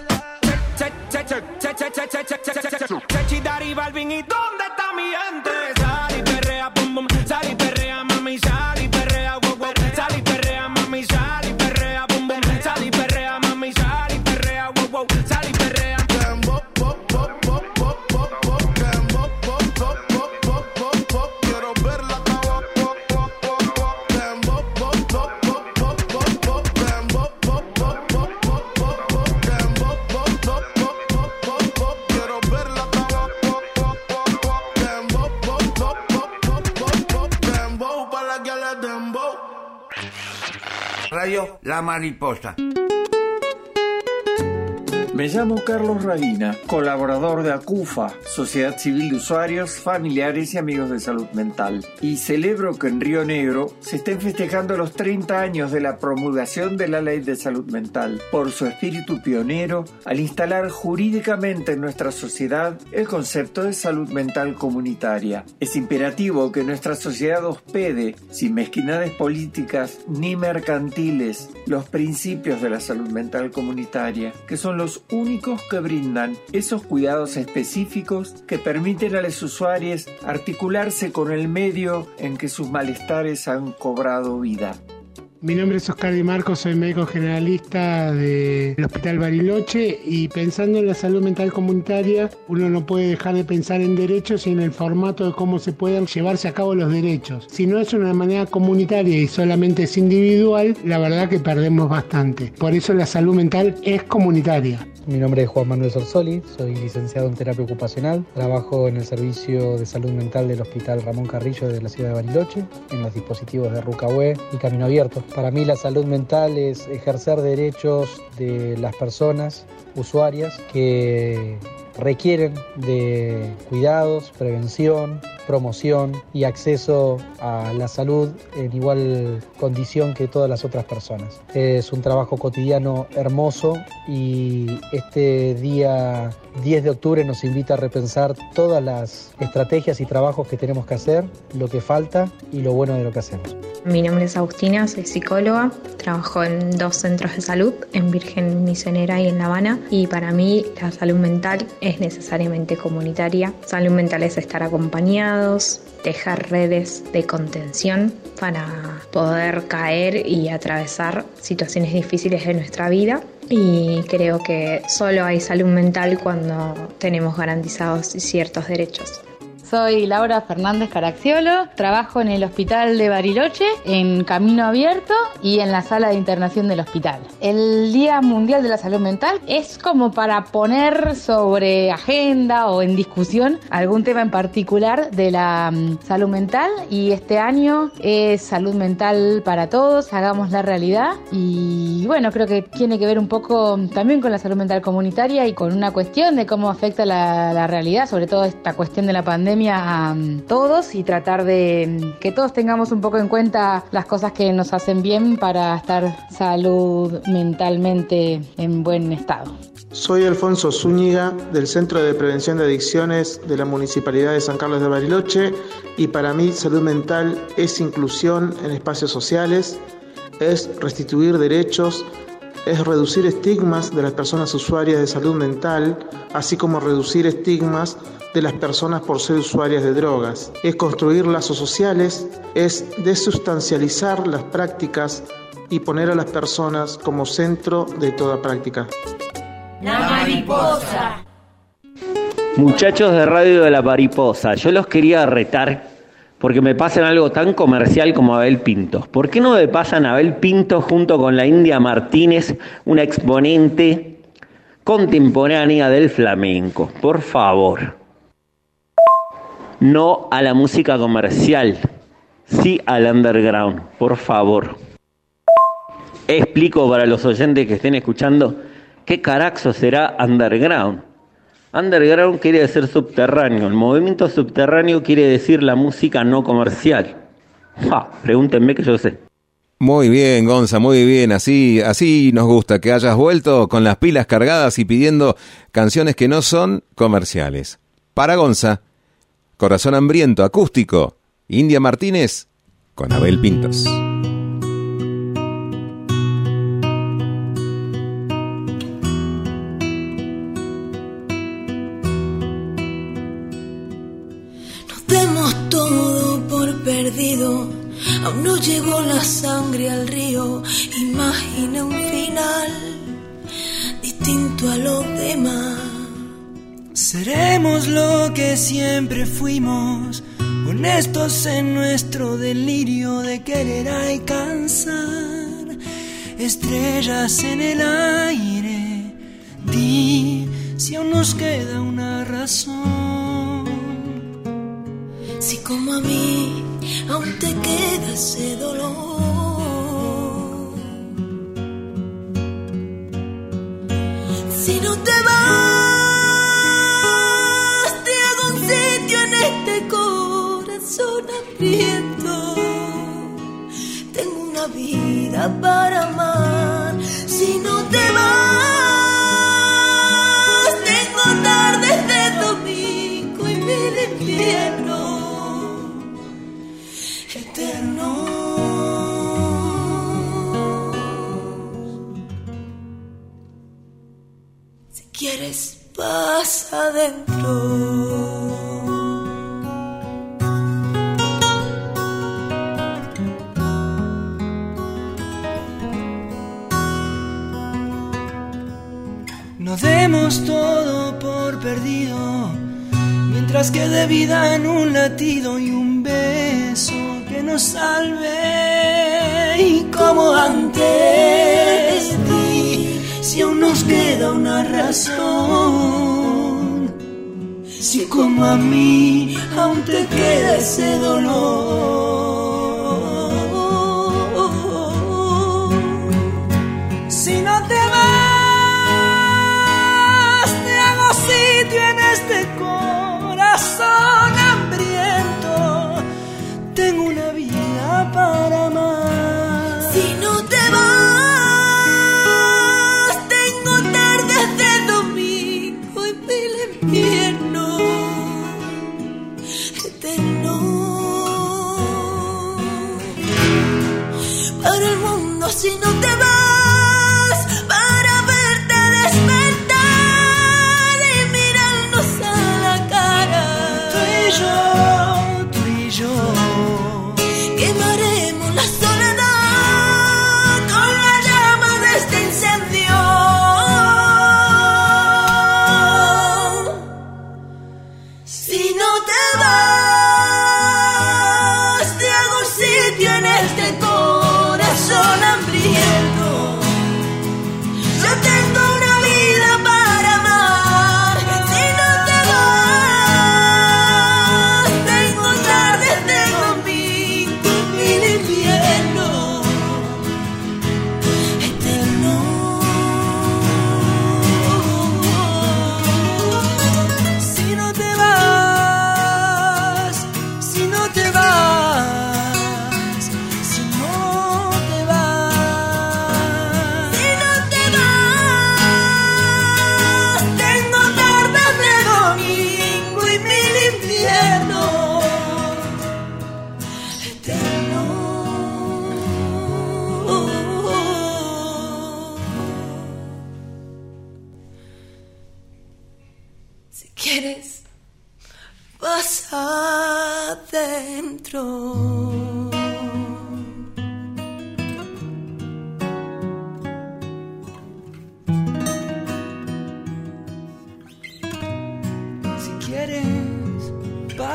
Sechi, Dari, Balvin, ¿y dónde está mi gente? Sal y perrea, bum bum. Sal y perrea, mami, sal y perrea, wow wow. Sal y perrea, mami, sal y perrea, bum bum. Sal y perrea, mami, sal y perrea, wow wow. Sal y perrea. Dembow, pop, pop, pop, pop, pop, pop. Dembow, pop, pop, pop, pop, pop, pop. Quiero verla acabar, pop, pop, pop, pop. Dembow, pop, pop, pop, pop, pop, pop. Dembow, pop, pop, pop, pop, pop, pop. Dembow, pop, pop, pop, pop, pop, pop. Quiero verla acabar, pop, pop, pop, pop. Dembow, pop, pop, pop, pop, pop, pop. Dembow, pa' la que le dembow. Radio La Mariposa. Me llamo Carlos Ravina, colaborador de ACUFA, Sociedad Civil de Usuarios, Familiares y Amigos de Salud Mental, y celebro que en Río Negro se estén festejando los treinta años de la promulgación de la Ley de Salud Mental, por su espíritu pionero al instalar jurídicamente en nuestra sociedad el concepto de salud mental comunitaria. Es imperativo que nuestra sociedad hospede, sin mezquindades políticas ni mercantiles, los principios de la salud mental comunitaria, que son los únicos que brindan esos cuidados específicos que permiten a los usuarios articularse con el medio en que sus malestares han cobrado vida. Mi nombre es Oscar Di Marco, soy médico generalista del Hospital Bariloche y pensando en la salud mental comunitaria, uno no puede dejar de pensar en derechos y en el formato de cómo se pueden llevarse a cabo los derechos. Si no es una manera comunitaria y solamente es individual, la verdad que perdemos bastante. Por eso la salud mental es comunitaria. Mi nombre es Juan Manuel Sorsoli, soy licenciado en terapia ocupacional, trabajo en el servicio de salud mental del Hospital Ramón Carrillo de la ciudad de Bariloche, en los dispositivos de Rucahué y Camino Abierto. Para mí la salud mental es ejercer derechos de las personas usuarias que requieren de cuidados, prevención, promoción y acceso a la salud en igual condición que todas las otras personas. Es un trabajo cotidiano hermoso y este día diez de octubre nos invita a repensar todas las estrategias y trabajos que tenemos que hacer, lo que falta y lo bueno de lo que hacemos. Mi nombre es Agustina, soy psicóloga, trabajo en dos centros de salud, en Virgen Misionera y en La Habana, y para mí la salud mental es necesariamente comunitaria. Salud mental es estar acompañados, tejer redes de contención para poder caer y atravesar situaciones difíciles de nuestra vida. Y creo que solo hay salud mental cuando tenemos garantizados ciertos derechos. Soy Laura Fernández Caraxiolo, trabajo en el Hospital de Bariloche, en Camino Abierto y en la sala de internación del hospital. El Día Mundial de la Salud Mental es como para poner sobre agenda o en discusión algún tema en particular de la um, salud mental, y este año es salud mental para todos, hagamos la realidad. Y bueno, creo que tiene que ver un poco también con la salud mental comunitaria y con una cuestión de cómo afecta la, la realidad, sobre todo esta cuestión de la pandemia a um, todos, y tratar de um, que todos tengamos un poco en cuenta las cosas que nos hacen bien para estar salud mentalmente en buen estado. Soy Alfonso Zúñiga, del Centro de Prevención de Adicciones de la Municipalidad de San Carlos de Bariloche, y para mí salud mental es inclusión en espacios sociales, es restituir derechos, es reducir estigmas de las personas usuarias de salud mental, así como reducir estigmas de las personas por ser usuarias de drogas. Es construir lazos sociales, es desustancializar las prácticas y poner a las personas como centro de toda práctica. La mariposa. Muchachos de Radio de la Mariposa, yo los quería retar porque me pasan algo tan comercial como Abel Pintos. ¿Por qué no me pasan a Abel Pintos junto con la India Martínez, una exponente contemporánea del flamenco? Por favor. No a la música comercial, sí al underground, por favor. Explico para los oyentes que estén escuchando qué carajo será underground. Underground quiere decir subterráneo. El movimiento subterráneo quiere decir la música no comercial. Ja, pregúntenme que yo sé. Muy bien, Gonza, muy bien. Así, así nos gusta que hayas vuelto con las pilas cargadas y pidiendo canciones que no son comerciales. Para Gonza, Corazón Hambriento, acústico, India Martínez con Abel Pintos. Perdido, aún no llegó la sangre al río. Imagina un final distinto a los demás. Seremos lo que siempre fuimos, honestos en nuestro delirio de querer alcanzar estrellas en el aire. Di si aún nos queda una razón. Si como a mí aún te queda ese dolor, si no te vas, te hago un sitio en este corazón hambriento. Tengo una vida para amar. Si no te vas, tengo tardes de domingo y mil inviernos eterno. Si quieres, pasa adentro. No demos todo por perdido, mientras quede vida en un latido y un beso que nos salve. Y como antes di, si aún nos queda una razón, si como a mí aún te queda ese dolor. Si no te vas, te hago sitio en este corazón hambriento. Tengo una vida para amar. Si no te vas, tengo tardes de domingo y mil inviernos eternos. Para el mundo, si no te vas, para verte despertar y mirarnos a la cara. Tú y yo, tú y yo, quemaremos la soledad con la llama de este incendio. Si no te vas,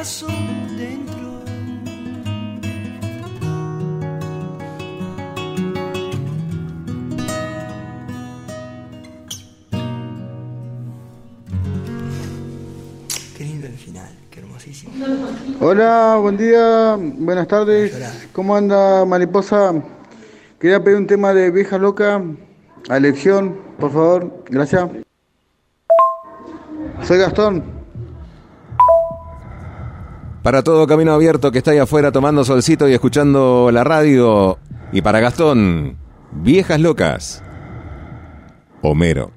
paso dentro. Qué lindo el final, qué hermosísimo. Hola, buen día, buenas tardes. ¿Cómo anda, mariposa? Quería pedir un tema de Vieja Loca a elección, por favor. Gracias. Soy Gastón. Para todo Camino Abierto que está ahí afuera tomando solcito y escuchando la radio. Y para Gastón, Viejas Locas. Homero.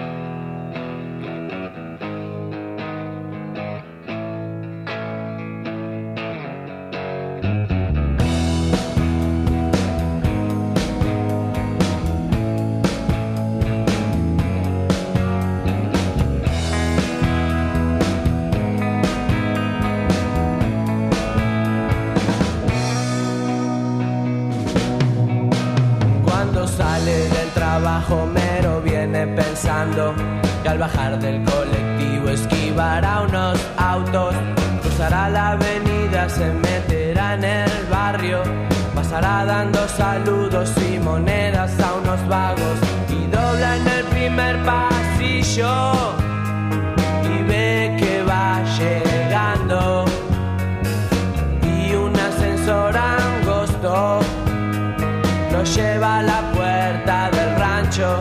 Homero viene pensando que al bajar del colectivo esquivará unos autos, cruzará la avenida, se meterá en el barrio, pasará dando saludos y monedas a unos vagos y dobla en el primer pasillo y ve que va llegando y un ascensor angosto lo lleva a la puerta del rancho.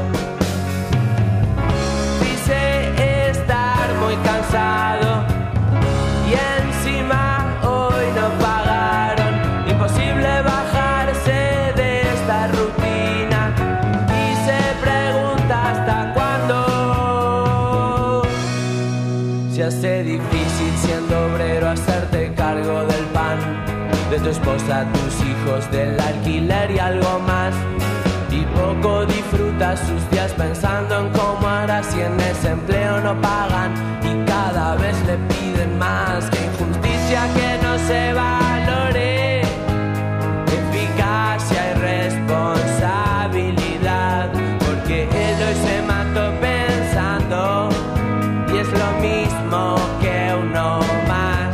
Dice estar muy cansado y encima hoy no pagaron. Imposible bajarse de esta rutina y se pregunta hasta cuándo. Se hace difícil siendo obrero hacerte cargo del pan de tu esposa, tus hijos, del alquiler y algo más. Y poco disfruta sus días pensando en cómo hará si en ese empleo no pagan y cada vez le piden más. Que injusticia que no se valore, eficacia y responsabilidad, porque él hoy se mató pensando y es lo mismo que uno más.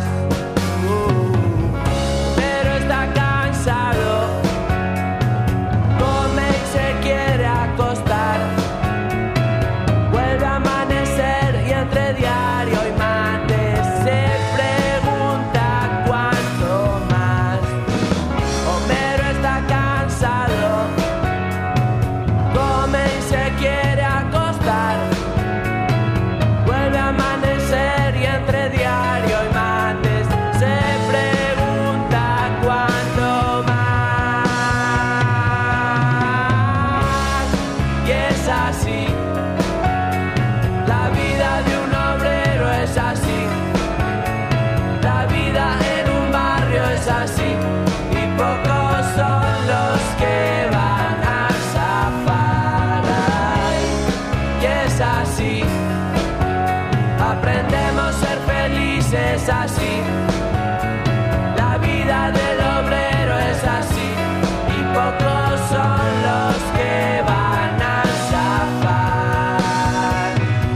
Es así, la vida del obrero es así, y pocos son los que van a zafar.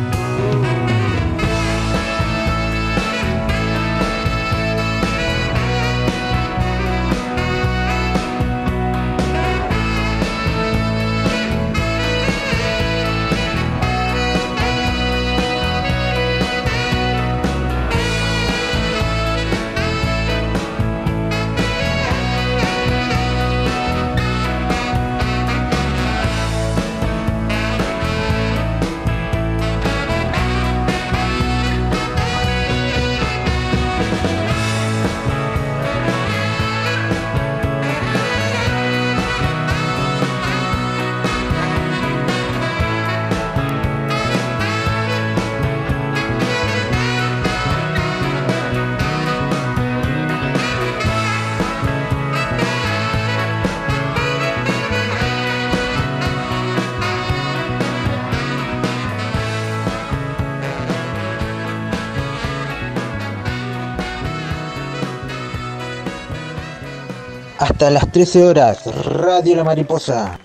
Hasta las trece horas, Radio La Mariposa.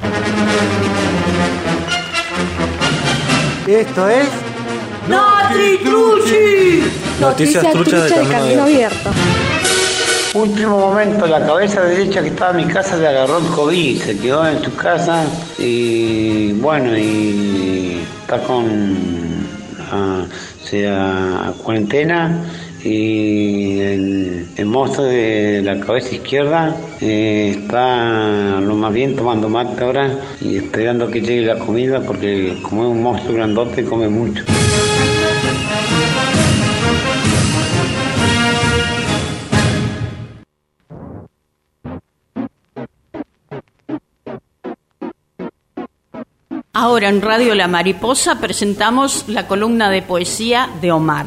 Esto es Nati Trucci. Noticias truchas de Camino Abierto. Último momento, la cabeza derecha que estaba en mi casa le agarró el COVID, se quedó en su casa y bueno, y está con uh, sea, cuarentena y el, el monstruo de la cabeza izquierda eh, está lo más bien tomando mate ahora y esperando que llegue la comida porque como es un monstruo grandote come mucho. Ahora en Radio La Mariposa presentamos la columna de poesía de Omar.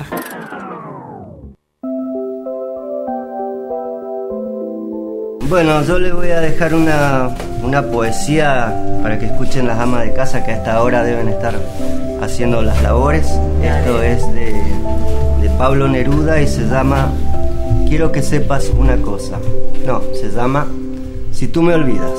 Bueno, yo les voy a dejar una, una poesía para que escuchen las amas de casa que a esta hora deben estar haciendo las labores. Esto es de, de Pablo Neruda y se llama Quiero que sepas una cosa. No, se llama Si tú me olvidas.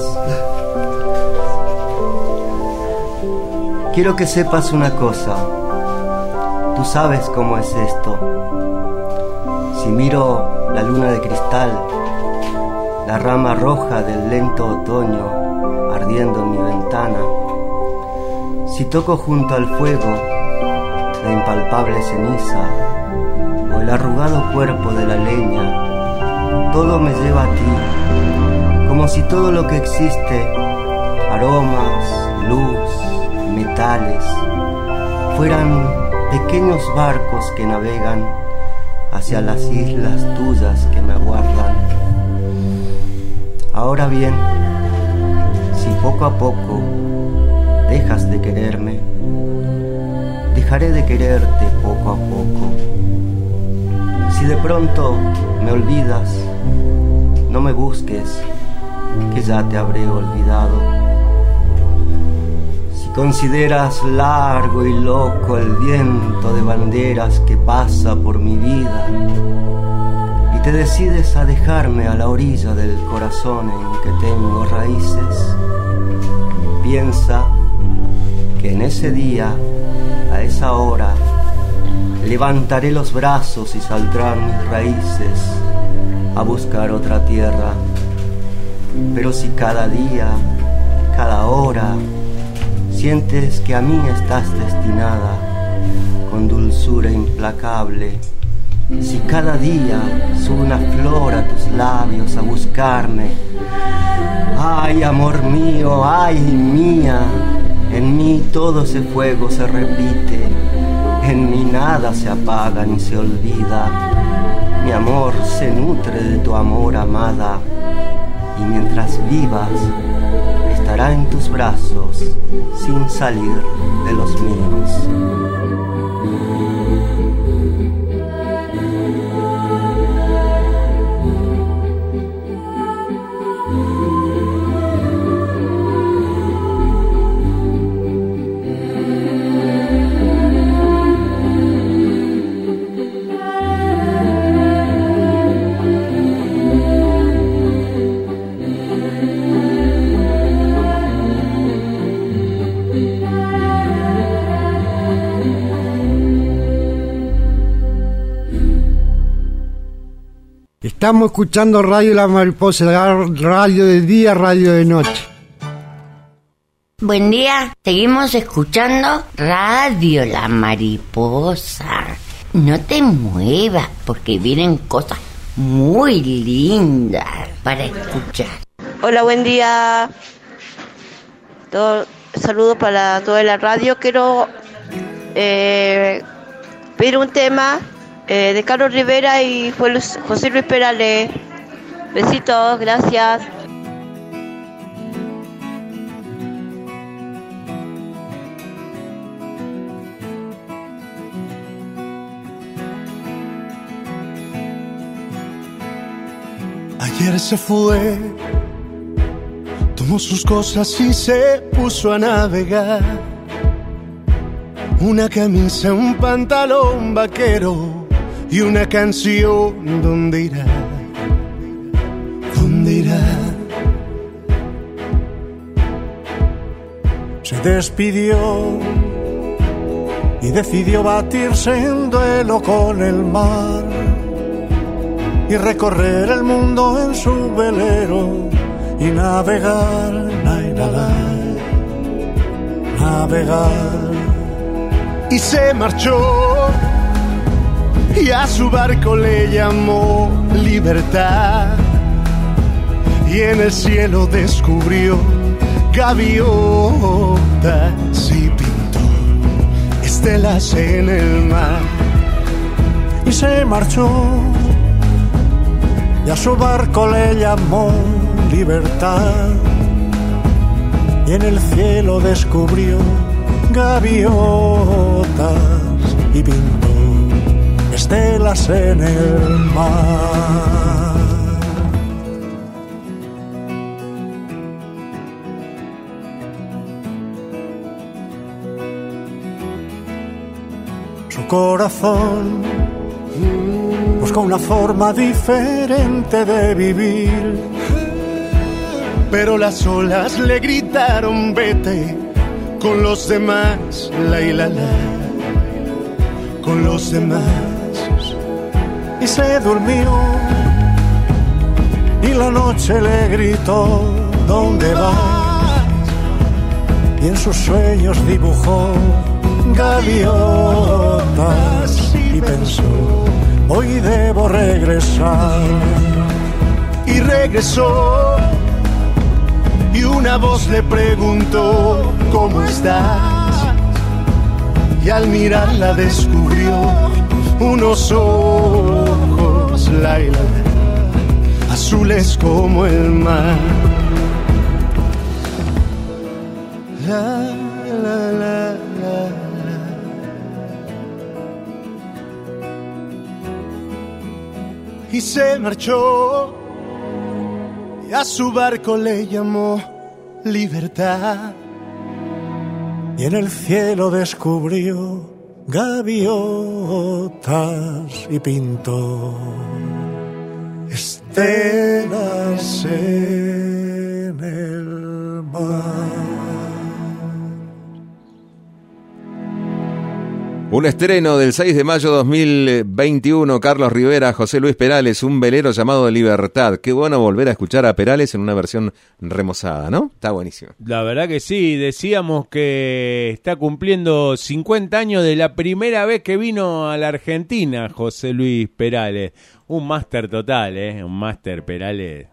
Quiero que sepas una cosa, tú sabes cómo es esto. Si miro la luna de cristal, la rama roja del lento otoño ardiendo en mi ventana, si toco junto al fuego la impalpable ceniza o el arrugado cuerpo de la leña, todo me lleva a ti, como si todo lo que existe, aromas, luz, metales, fueran pequeños barcos que navegan hacia las islas tuyas que me aguardan. Ahora bien, si poco a poco dejas de quererme, dejaré de quererte poco a poco. Si de pronto me olvidas, no me busques, que ya te habré olvidado. Consideras largo y loco el viento de banderas que pasa por mi vida y te decides a dejarme a la orilla del corazón en que tengo raíces. Piensa que en ese día, a esa hora, levantaré los brazos y saldrán mis raíces a buscar otra tierra. Pero si cada día, cada hora, sientes que a mí estás destinada con dulzura implacable, si cada día sube una flor a tus labios a buscarme, ay amor mío, ay mía, en mí todo ese fuego se repite, en mí nada se apaga ni se olvida, mi amor se nutre de tu amor amada, y mientras vivas estará en tus brazos sin salir de los míos. Estamos escuchando Radio La Mariposa, radio de día, radio de noche. Buen día, seguimos escuchando Radio La Mariposa. No te muevas porque vienen cosas muy lindas para escuchar. Hola, buen día. Todo, saludos para toda la radio. Quiero eh, pedir un tema Eh, de Carlos Rivera y José Luis Perales. Besitos, gracias. Ayer se fue, tomó sus cosas y se puso a navegar. Una camisa, un pantalón vaquero y una canción. ¿Dónde irá? ¿Dónde irá? Se despidió y decidió batirse en duelo con el mar y recorrer el mundo en su velero y navegar, navegar, navegar. Y se marchó y a su barco le llamó Libertad y en el cielo descubrió gaviotas y pintó estelas en el mar y se marchó y a su barco le llamó Libertad y en el cielo descubrió gaviotas y pintó estelas en el mar. Su corazón buscó una forma diferente de vivir, pero las olas le gritaron vete con los demás, la y la la, con los demás. Y se durmió y la noche le gritó ¿dónde vas? Y en sus sueños dibujó gaviotas y pensó hoy debo regresar. Y regresó y una voz le preguntó ¿cómo estás? Y al mirarla descubrió unos ojos, la, la, azules como el mar. La, la, la, la, la. Y se marchó y a su barco le llamó Libertad y en el cielo descubrió gaviotas y pintó estelas en el mar. Un estreno del seis de mayo de dos mil veintiuno, Carlos Rivera, José Luis Perales, un velero llamado Libertad. Qué bueno volver a escuchar a Perales en una versión remozada, ¿no? Está buenísimo. La verdad que sí, decíamos que está cumpliendo cincuenta años de la primera vez que vino a la Argentina José Luis Perales. Un máster total, ¿eh? Un máster Perales.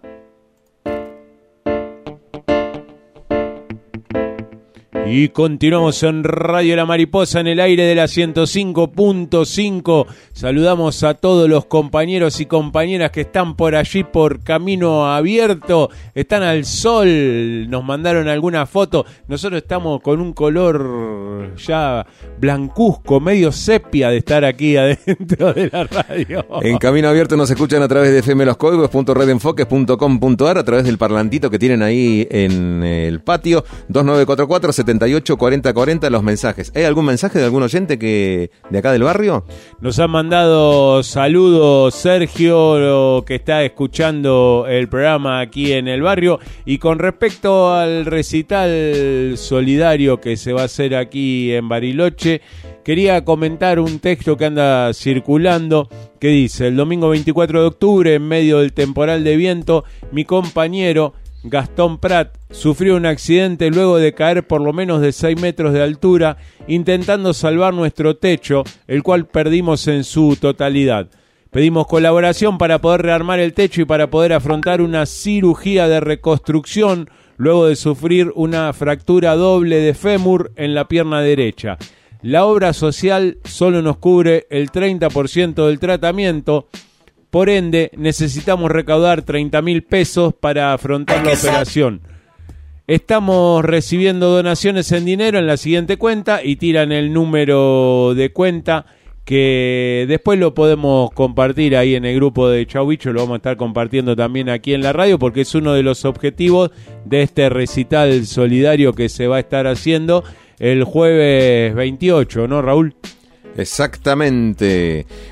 Y continuamos en Radio La Mariposa en el aire de la ciento cinco punto cinco. Saludamos a todos los compañeros y compañeras que están por allí por Camino Abierto. Están al sol, nos mandaron alguna foto. Nosotros estamos con un color ya blancuzco, medio sepia de estar aquí adentro de la radio. En Camino Abierto nos escuchan a través de f m los códigos punto red enfoques punto com punto a r, a través del parlantito que tienen ahí en el patio. Dos nueve cuatro cuatro, setenta y ocho, cuarenta cuarenta los mensajes. ¿Hay algún mensaje de algún oyente que de acá del barrio? Nos han mandado saludos Sergio, que está escuchando el programa aquí en el barrio. Y con respecto al recital solidario que se va a hacer aquí en Bariloche, quería comentar un texto que anda circulando que dice: el domingo veinticuatro de octubre, en medio del temporal de viento, mi compañero Gastón Prat sufrió un accidente luego de caer por lo menos de seis metros de altura intentando salvar nuestro techo, el cual perdimos en su totalidad. Pedimos colaboración para poder rearmar el techo y para poder afrontar una cirugía de reconstrucción luego de sufrir una fractura doble de fémur en la pierna derecha. La obra social solo nos cubre el treinta por ciento del tratamiento. Por ende, necesitamos recaudar treinta mil pesos para afrontar la operación. Estamos recibiendo donaciones en dinero en la siguiente cuenta y tiran el número de cuenta que después lo podemos compartir ahí en el grupo de Chau Bicho. Lo vamos a estar compartiendo también aquí en la radio porque es uno de los objetivos de este recital solidario que se va a estar haciendo el jueves veintiocho, ¿no, Raúl? Exactamente.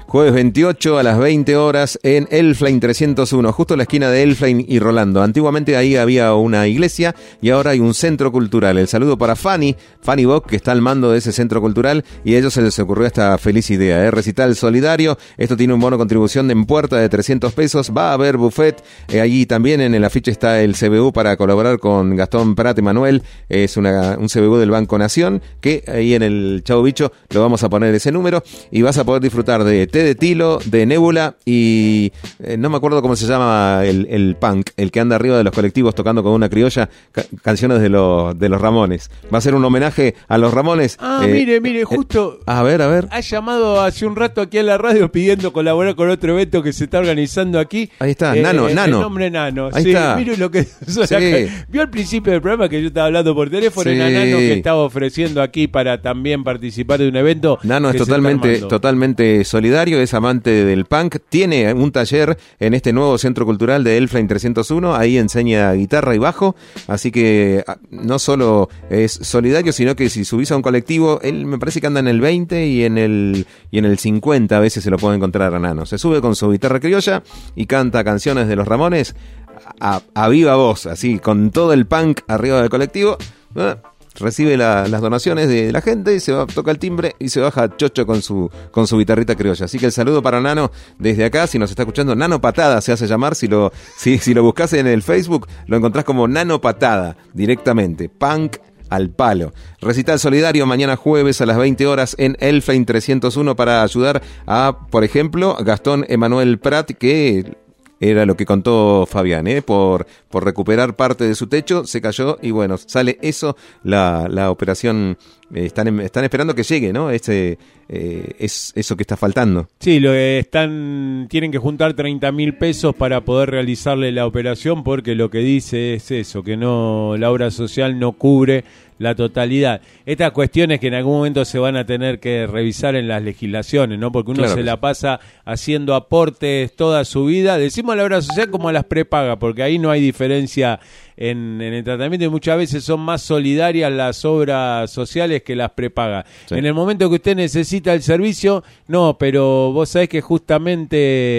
Jueves veintiocho a las veinte horas en Elflame trescientos uno, justo en la esquina de Elflame y Rolando. Antiguamente ahí había una iglesia y ahora hay un centro cultural. El saludo para Fanny, Fanny Bock, que está al mando de ese centro cultural, y a ellos se les ocurrió esta feliz idea, ¿eh? Recital solidario. Esto tiene un bono contribución en puerta de trescientos pesos. Va a haber buffet. Eh, allí también en el afiche está el C B U para colaborar con Gastón Prat Emanuel. Es una, un C B U del Banco Nación, que ahí en el Chau Bicho lo vamos a poner ese número y vas a poder disfrutar de té de tilo, de Nébula y eh, no me acuerdo cómo se llama el, el punk, el que anda arriba de los colectivos tocando con una criolla ca- canciones de los de los Ramones. Va a ser un homenaje a los Ramones. Ah, eh, mire, mire, justo. Eh, a ver, a ver. Ha llamado hace un rato aquí en la radio pidiendo colaborar con otro evento que se está organizando aquí. Ahí está, eh, Nano, el Nano. El nombre Nano. Ahí sí, está. Mire lo que suena Sí. acá. Vio al principio del programa que yo estaba hablando por teléfono, Sí. era Nano que estaba ofreciendo aquí para también participar de un evento. Nano es que se está totalmente, armando. totalmente solidario, es amante del punk, tiene un taller en este nuevo centro cultural de Elflame trescientos uno, ahí enseña guitarra y bajo, así que no solo es solidario, sino que si subís a un colectivo, él me parece que anda en el veinte y en el y en el cincuenta a veces se lo puede encontrar a Nano. Se sube con su guitarra criolla y canta canciones de los Ramones a, a viva voz, así, con todo el punk arriba del colectivo. ¿eh? Recibe la, las donaciones de la gente y se va, toca el timbre y se baja chocho con su con su guitarrita criolla. Así que el saludo para Nano desde acá, si nos está escuchando. Nano Patada se hace llamar, si lo si, si lo buscas en el Facebook lo encontrás como Nano Patada directamente, punk al palo. Recital solidario mañana jueves a las veinte horas en Elflame trescientos uno para ayudar a, por ejemplo, Gastón Emanuel Prat, que era lo que contó Fabián, ¿eh? por, por recuperar parte de su techo, se cayó y bueno, sale eso, la, la operación, eh, están, están esperando que llegue, ¿no? Ese, eh, es eso que está faltando. Sí, lo que están, tienen que juntar treinta mil pesos para poder realizarle la operación, porque lo que dice es eso, que no, la obra social no cubre la totalidad. Estas cuestiones que en algún momento se van a tener que revisar en las legislaciones, ¿no? Porque uno Claro se que la sí. pasa haciendo aportes toda su vida. Decimos a la obra social como a las prepagas, porque ahí no hay diferencia en, en el tratamiento y muchas veces son más solidarias las obras sociales que las prepagas. Sí. En el momento que usted necesita el servicio, no, pero vos sabés que justamente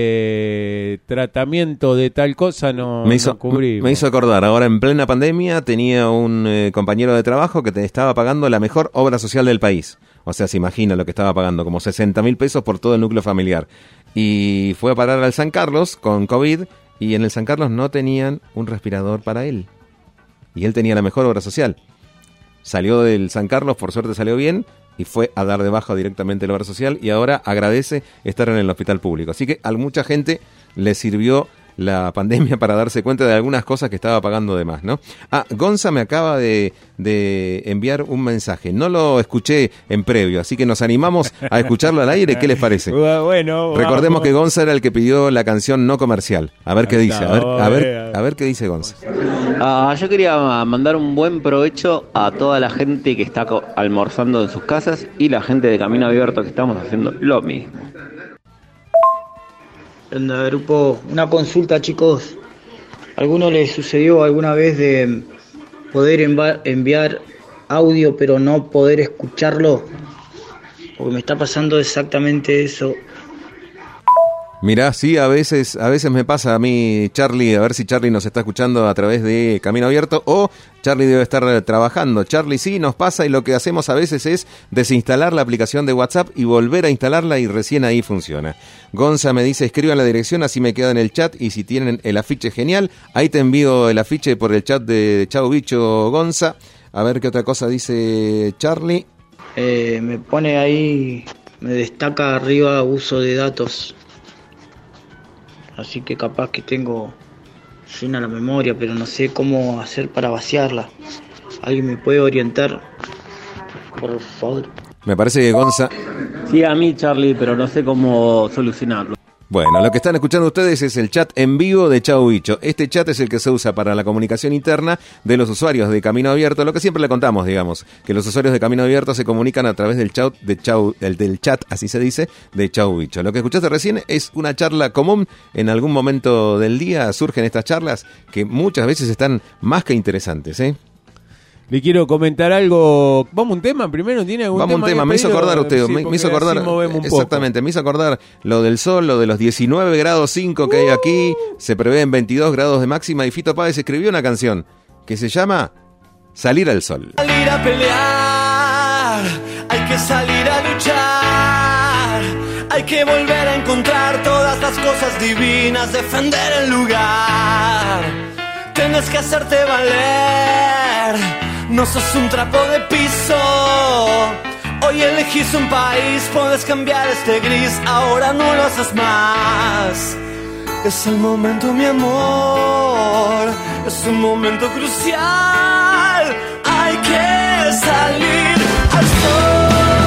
eh, tratamiento de tal cosa no, Me hizo, no cubrimos. me hizo acordar, ahora en plena pandemia tenía un eh, compañero de trabajo que te estaba pagando la mejor obra social del país. O sea, se imagina lo que estaba pagando, como sesenta mil pesos por todo el núcleo familiar. Y fue a parar al San Carlos con COVID y en el San Carlos no tenían un respirador para él. Y él tenía la mejor obra social. Salió del San Carlos, por suerte salió bien, y fue a dar de baja directamente la obra social y ahora agradece estar en el hospital público. Así que a mucha gente le sirvió la pandemia para darse cuenta de algunas cosas que estaba pagando de más, ¿no? Ah, Gonza me acaba de, de enviar un mensaje. No lo escuché en previo, así que nos animamos a escucharlo al aire. ¿Qué les parece? Bueno, Recordemos vamos. que Gonza era el que pidió la canción no comercial. A ver qué dice, a ver, a ver, a ver qué dice Gonza. Ah, yo quería mandar un buen provecho a toda la gente que está co- almorzando en sus casas y la gente de Camino Abierto que estamos haciendo lo mismo. Onda, grupo, una consulta, chicos. ¿Alguno les sucedió alguna vez de poder enva- enviar audio pero no poder escucharlo? Porque me está pasando exactamente eso. Mirá, sí, a veces, a veces me pasa a mí, Charlie, a ver si Charlie nos está escuchando a través de Camino Abierto o Charlie debe estar trabajando. Charlie, sí, nos pasa y lo que hacemos a veces es desinstalar la aplicación de WhatsApp y volver a instalarla y recién ahí funciona. Gonza me dice, escriban la dirección, así me queda en el chat y si tienen el afiche, genial. Ahí te envío el afiche por el chat de Chau Bicho, Gonza. A ver qué otra cosa dice Charlie. Eh, me pone ahí, me destaca arriba uso de datos. Así que capaz que tengo llena la memoria, pero no sé cómo hacer para vaciarla. ¿Alguien me puede orientar? Por favor. Me parece que Gonza... Sí, a mí, Charlie, pero no sé cómo solucionarlo. Bueno, lo que están escuchando ustedes es el chat en vivo de Chau Bicho. Este chat es el que se usa para la comunicación interna de los usuarios de Camino Abierto, lo que siempre le contamos, digamos, que los usuarios de Camino Abierto se comunican a través del chat, de Chau, del, del chat, así se dice, de Chau Bicho. Lo que escuchaste recién es una charla común. En algún momento del día surgen estas charlas que muchas veces están más que interesantes, ¿eh? Le quiero comentar algo. ¿Vamos a un tema primero? ¿Tiene algún Vamos tema? un tema, me hizo acordar usted, sí, me, me hizo acordar, exactamente, me hizo acordar lo del sol, lo de los diecinueve grados cinco que hay aquí, se prevén veintidós grados de máxima y Fito Páez escribió una canción que se llama Salir al Sol. Salir a pelear, hay que salir a luchar, hay que volver a encontrar todas las cosas divinas, defender el lugar, tienes que hacerte valer, no sos un trapo de piso, hoy elegís un país, puedes cambiar este gris, ahora no lo haces más. Es el momento, mi amor, es un momento crucial, hay que salir al sol.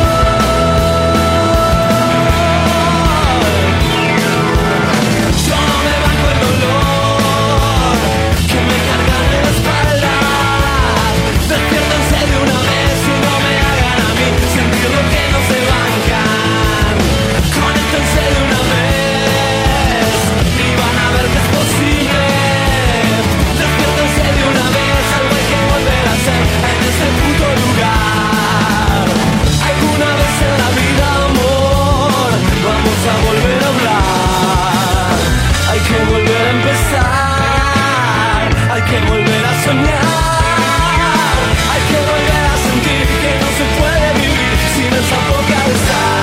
Yo no me banco el dolor que me cargan en la espalda, despiértense de una vez y no me hagan a mí sentir lo que no se bancan, conéctense de una vez y van a ver que es posible, despiértense de una vez, algo hay que volver a hacer en ese puto lugar. Alguna vez en la vida, amor, vamos a volver a hablar, hay que volver a empezar, hay que volver a soñar, hay que volver a sentir que no se puede vivir sin esa poca de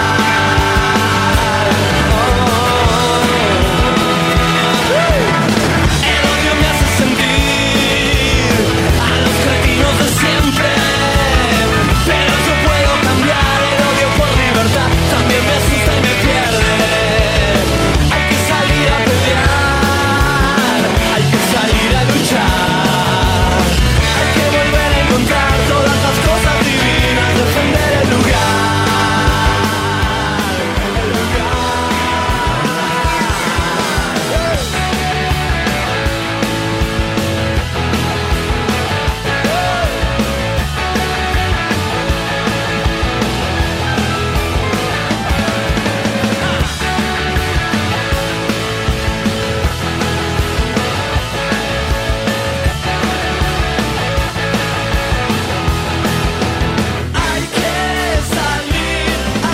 sal. El odio me hace sentir a los cretinos de siempre, pero yo puedo cambiar el odio por libertad, también me asusta y me pierde. Hay que salir a pelear, hay que salir a luchar, hay que volver a encontrar todas las cosas divinas, defender el lugar. Hay que salir al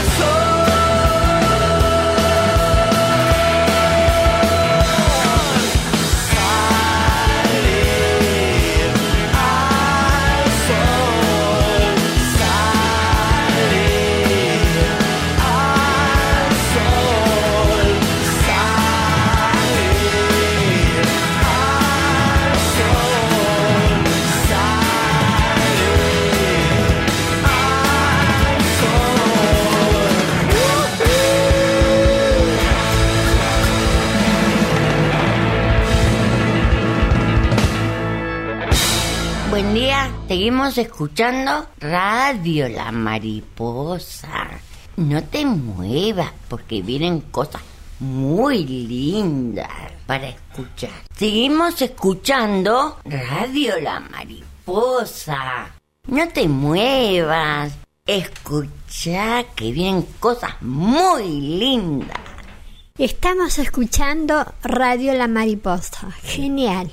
Buen día, seguimos escuchando Radio La Mariposa. No te muevas porque vienen cosas muy lindas para escuchar. Seguimos escuchando Radio La Mariposa. No te muevas, escucha que vienen cosas muy lindas. Estamos escuchando Radio La Mariposa. Genial.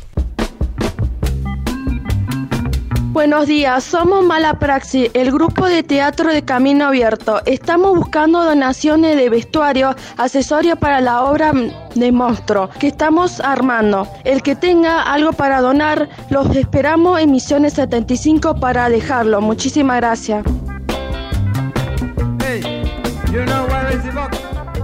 Buenos días, somos Mala Praxis, el grupo de teatro de Camino Abierto. Estamos buscando donaciones de vestuario, accesorios para la obra de monstruo que estamos armando. El que tenga algo para donar, los esperamos en Misiones setenta y cinco para dejarlo. Muchísimas gracias. Hey, you know where is the box?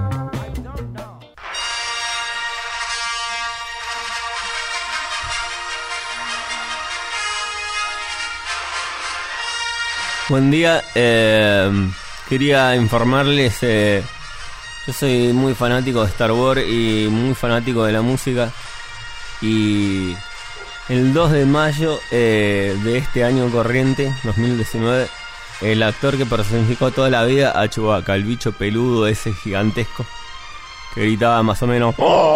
Buen día, eh, quería informarles, eh, yo soy muy fanático de Star Wars y muy fanático de la música, y el dos de mayo eh, de este año corriente, dos mil diecinueve, el actor que personificó toda la vida a Chewbacca, el bicho peludo ese gigantesco que gritaba más o menos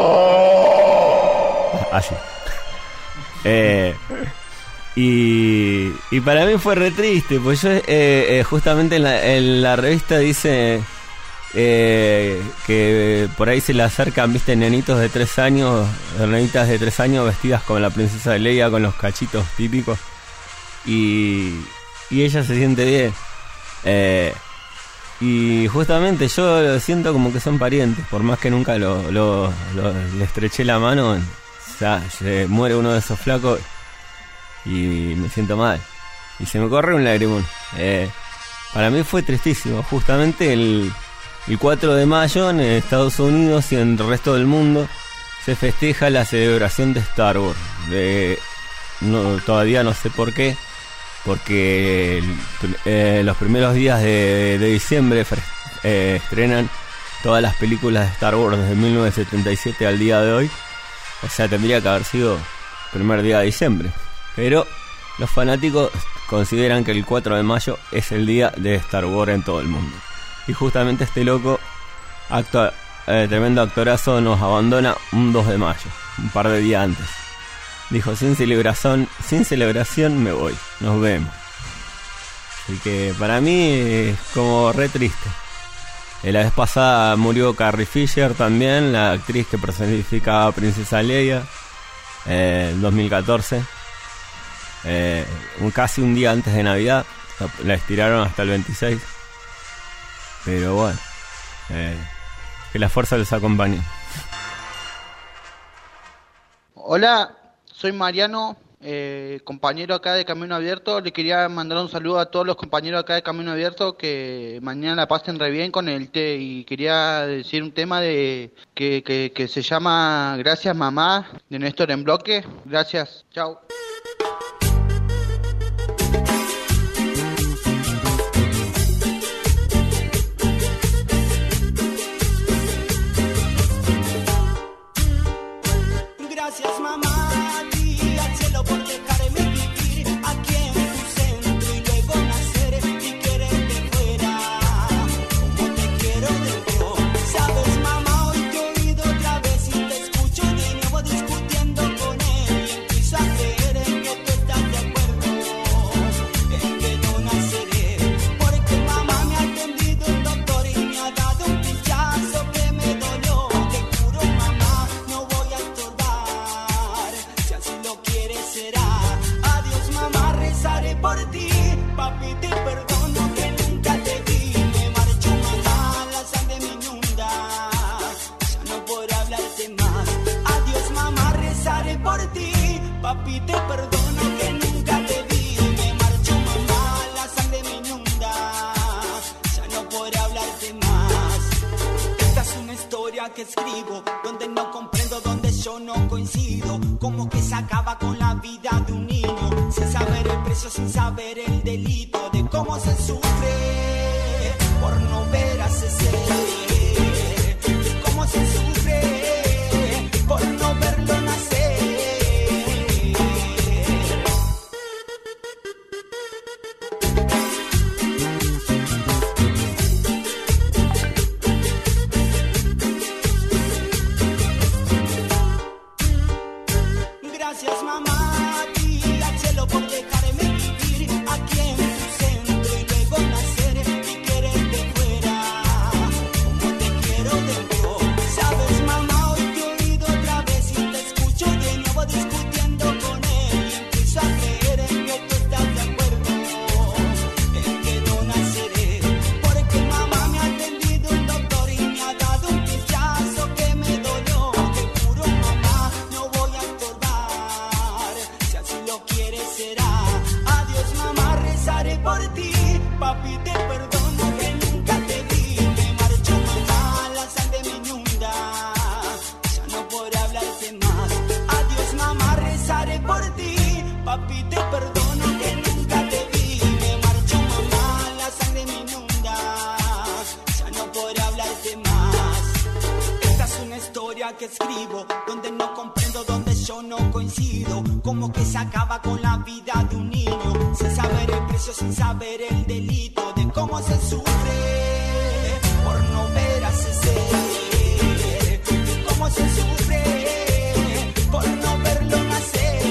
así. Eh... Y, y para mí fue re triste, pues yo eh, eh, justamente en la, en la revista dice eh, que por ahí se le acercan, viste, nenitos de tres años, nenitas de tres años vestidas como la princesa Leia con los cachitos típicos. y, y ella se siente bien. Eh, y justamente yo siento como que son parientes, por más que nunca lo, lo, lo, le estreché la mano, o sea, se muere uno de esos flacos y me siento mal. Y se me corre un lagrimón. Eh, para mí fue tristísimo. Justamente el, el cuatro de mayo en Estados Unidos y en el resto del mundo se festeja la celebración de Star Wars. De, no, todavía no sé por qué, porque eh, los primeros días de, de diciembre eh, estrenan todas las películas de Star Wars desde mil novecientos setenta y siete al día de hoy. O sea, tendría que haber sido el primer día de diciembre. Pero los fanáticos consideran que el cuatro de mayo es el día de Star Wars en todo el mundo. Y justamente este loco, actor, eh, tremendo actorazo, nos abandona un dos de mayo, un par de días antes. Dijo, sin celebración, sin celebración me voy, nos vemos. Así que para mí es como re triste. Eh, la vez pasada murió Carrie Fisher también, la actriz que personificaba a Princesa Leia, eh, en dos mil catorce. Eh, un, casi un día antes de Navidad, la, la estiraron hasta el veintiséis. Pero bueno, eh, que la fuerza les acompañe. Hola, soy Mariano, eh, compañero acá de Camino Abierto. Le quería mandar un saludo a todos los compañeros acá de Camino Abierto, que mañana la pasen re bien con el té. Y quería decir un tema de que, que, que se llama Gracias Mamá, de Néstor en Bloque. Gracias, chao. Gracias mamá, a ti y al cielo por dejarme vivir aquí en tu centro y luego nacer y quererte fuera, como te quiero dentro. Sabes mamá, hoy te he oído otra vez y te escucho de nuevo discutiendo con él y empiezo a creer en que tú estás de acuerdo en que no naceré, porque mamá me ha atendido el doctor y me ha dado un pinchazo que me dolió. Te juro mamá, no voy a estorbar. Si así lo quieres será. Adiós mamá, rezaré por ti. Papi, te perdono que nunca te vi. Me marcho mamá, la sangre me inunda. Ya no podré hablarte más. Adiós mamá, rezaré por ti. Papi, te perdono que nunca te vi. Me marcho mamá, la sangre me inunda. Ya no podré hablarte más. Esta es una historia que escribo donde no comprendo, donde yo no coincido. Como que se acaba con la vida de un niño, sin saber el precio, sin saber el delito, de cómo se sufre por no ver a ese ser, de cómo se sufre por no verlo nacer. Gracias mamá, a ti y al cielo por dejarme vivir aquí en tu centro y luego nacer y quererte fuera, como te quiero dentro. Sabes mamá, hoy te he oído otra vez y te escucho de nuevo discutiendo con él y empiezo a creer en que tú estás de acuerdo en que no naceré, porque mamá me ha atendido un doctor y me ha dado un pinchazo que me dolió. Te juro mamá, no voy a estorbar. Si así lo quieres será. Adiós mamá, rezaré por ti. Papi, te perdono que nunca te vi. Me marcho mamá, la sangre me inunda. Ya no podré hablarte más. Adiós mamá, rezaré por ti. Papi, te perdono que nunca te vi. Me marcho mamá, la sangre me inunda. Ya no podré hablarte más. Esta es una historia que escribo donde no comprendo, donde yo no coincido. Como que se acaba con la vida de un niño, sin saber el precio, sin saber el delito, de cómo se sufre por no ver a ese ser, de cómo se sufre por no verlo nacer.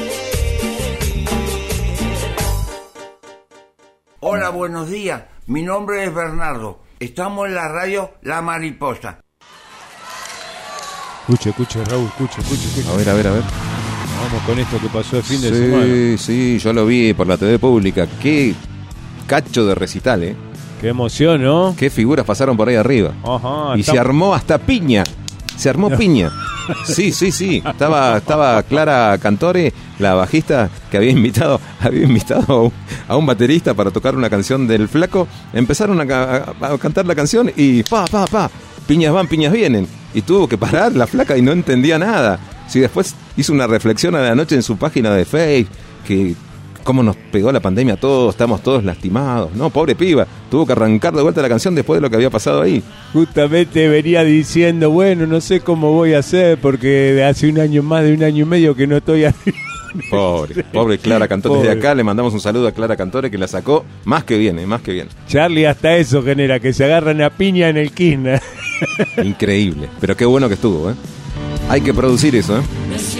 Hola, buenos días. Mi nombre es Bernardo. Estamos en la radio La Mariposa. Escuche, escuche, Raúl, escuche, escuche, escuche. A ver, a ver, a ver. Vamos con esto que pasó el fin de sí, semana. Sí, sí, yo lo vi por la T V pública. Qué cacho de recital, ¿eh? Qué emoción, ¿no? Qué figuras pasaron por ahí arriba. Ajá, y está... se armó hasta piña. Se armó no. piña. Sí, sí, sí. Estaba, estaba Clara Cantore, la bajista, que había invitado, había invitado a un, a un baterista para tocar una canción del Flaco. Empezaron a, a, a cantar la canción y pa, pa, pa. Piñas van, piñas vienen. Y tuvo que parar la flaca y no entendía nada. Si después hizo una reflexión a la noche en su página de Facebook, que cómo nos pegó la pandemia a todos, estamos todos lastimados. No, pobre piba, tuvo que arrancar de vuelta la canción después de lo que había pasado ahí. Justamente venía diciendo, bueno, no sé cómo voy a hacer porque de hace un año, más de un año y medio que no estoy así. Pobre, pobre Clara Cantore. Pobre. Desde acá le mandamos un saludo a Clara Cantore, que la sacó más que bien, más que bien. Charlie, hasta eso genera, que se agarran a piña en el Kirchner. Increíble, pero qué bueno que estuvo, ¿eh? Hay que producir eso, ¿eh?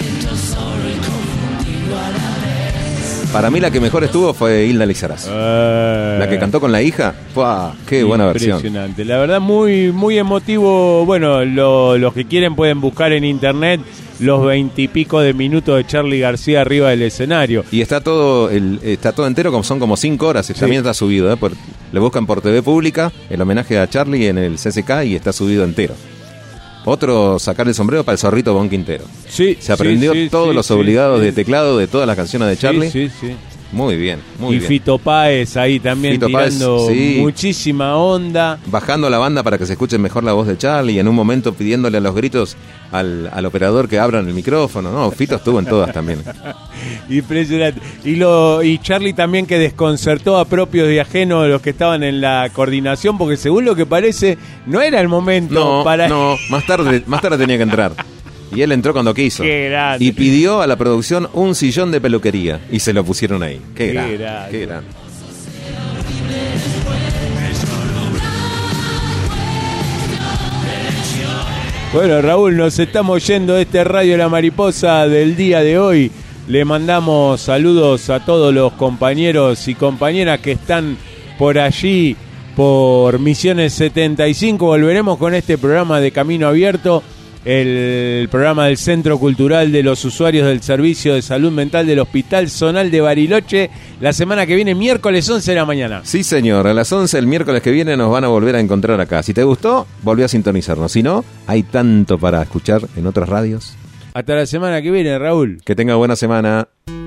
Para mí la que mejor estuvo fue Hilda Lizarazo. Uh, la que cantó con la hija. ¡Fua! ¡Qué buena versión! Impresionante. La verdad, muy, muy emotivo. Bueno, lo, los que quieren pueden buscar en internet los veintipico de minutos de Charly García arriba del escenario. Y está todo el, está todo entero, como son como cinco horas. Sí. También está subido, ¿eh? Por, le buscan por T V pública el homenaje a Charly en el C C K y está subido entero. Otro sacar el sombrero para el Zorrito Bon Quintero. Sí, se aprendió sí, sí, todos sí, los sí, obligados sí. de teclado de todas las canciones de Charly. Sí, sí, sí. Muy bien, muy y bien. Fito Páez ahí también Fito tirando Páez, sí. muchísima onda. Bajando la banda para que se escuche mejor la voz de Charly y en un momento pidiéndole a los gritos al, al operador que abran el micrófono. No, Fito estuvo en todas también. Impresionante. Y, lo, y Charly también, que desconcertó a propios y ajenos de los que estaban en la coordinación, porque según lo que parece no era el momento no, para... No, más tarde, más tarde tenía que entrar. Y él entró cuando quiso. Qué grande. Y pidió a la producción un sillón de peluquería. Y se lo pusieron ahí. Qué, qué grande, grande. Qué grande. Bueno, Raúl, nos estamos yendo de este Radio La Mariposa del día de hoy. Le mandamos saludos a todos los compañeros y compañeras que están por allí, por Misiones setenta y cinco. Volveremos con este programa de Camino Abierto, el programa del Centro Cultural de los Usuarios del Servicio de Salud Mental del Hospital Zonal de Bariloche, la semana que viene, miércoles once de la mañana. Sí, señor, a las once el miércoles que viene nos van a volver a encontrar acá. Si te gustó, volví a sintonizarnos. Si no, hay tanto para escuchar en otras radios. Hasta la semana que viene, Raúl. Que tenga buena semana.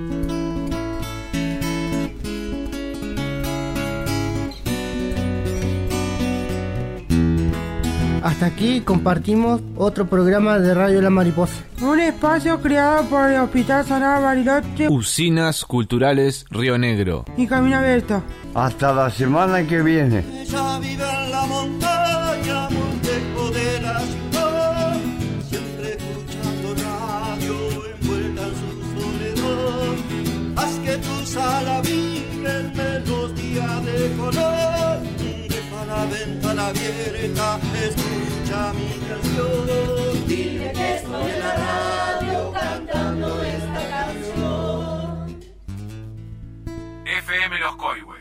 Hasta aquí compartimos otro programa de Radio La Mariposa. Un espacio creado por el Hospital Zonal Bariloche, Usinas Culturales Río Negro y Camino Abierto. Hasta la semana que viene. Ella vive en la montaña, muy lejos de la ciudad, siempre escuchando radio, envuelta en su soledad. Haz que tus alas vibren melodía de color. Deja la ventana abierta, escucha mi canción. Dile que estoy en la radio cantando esta canción. F M Los Coihues.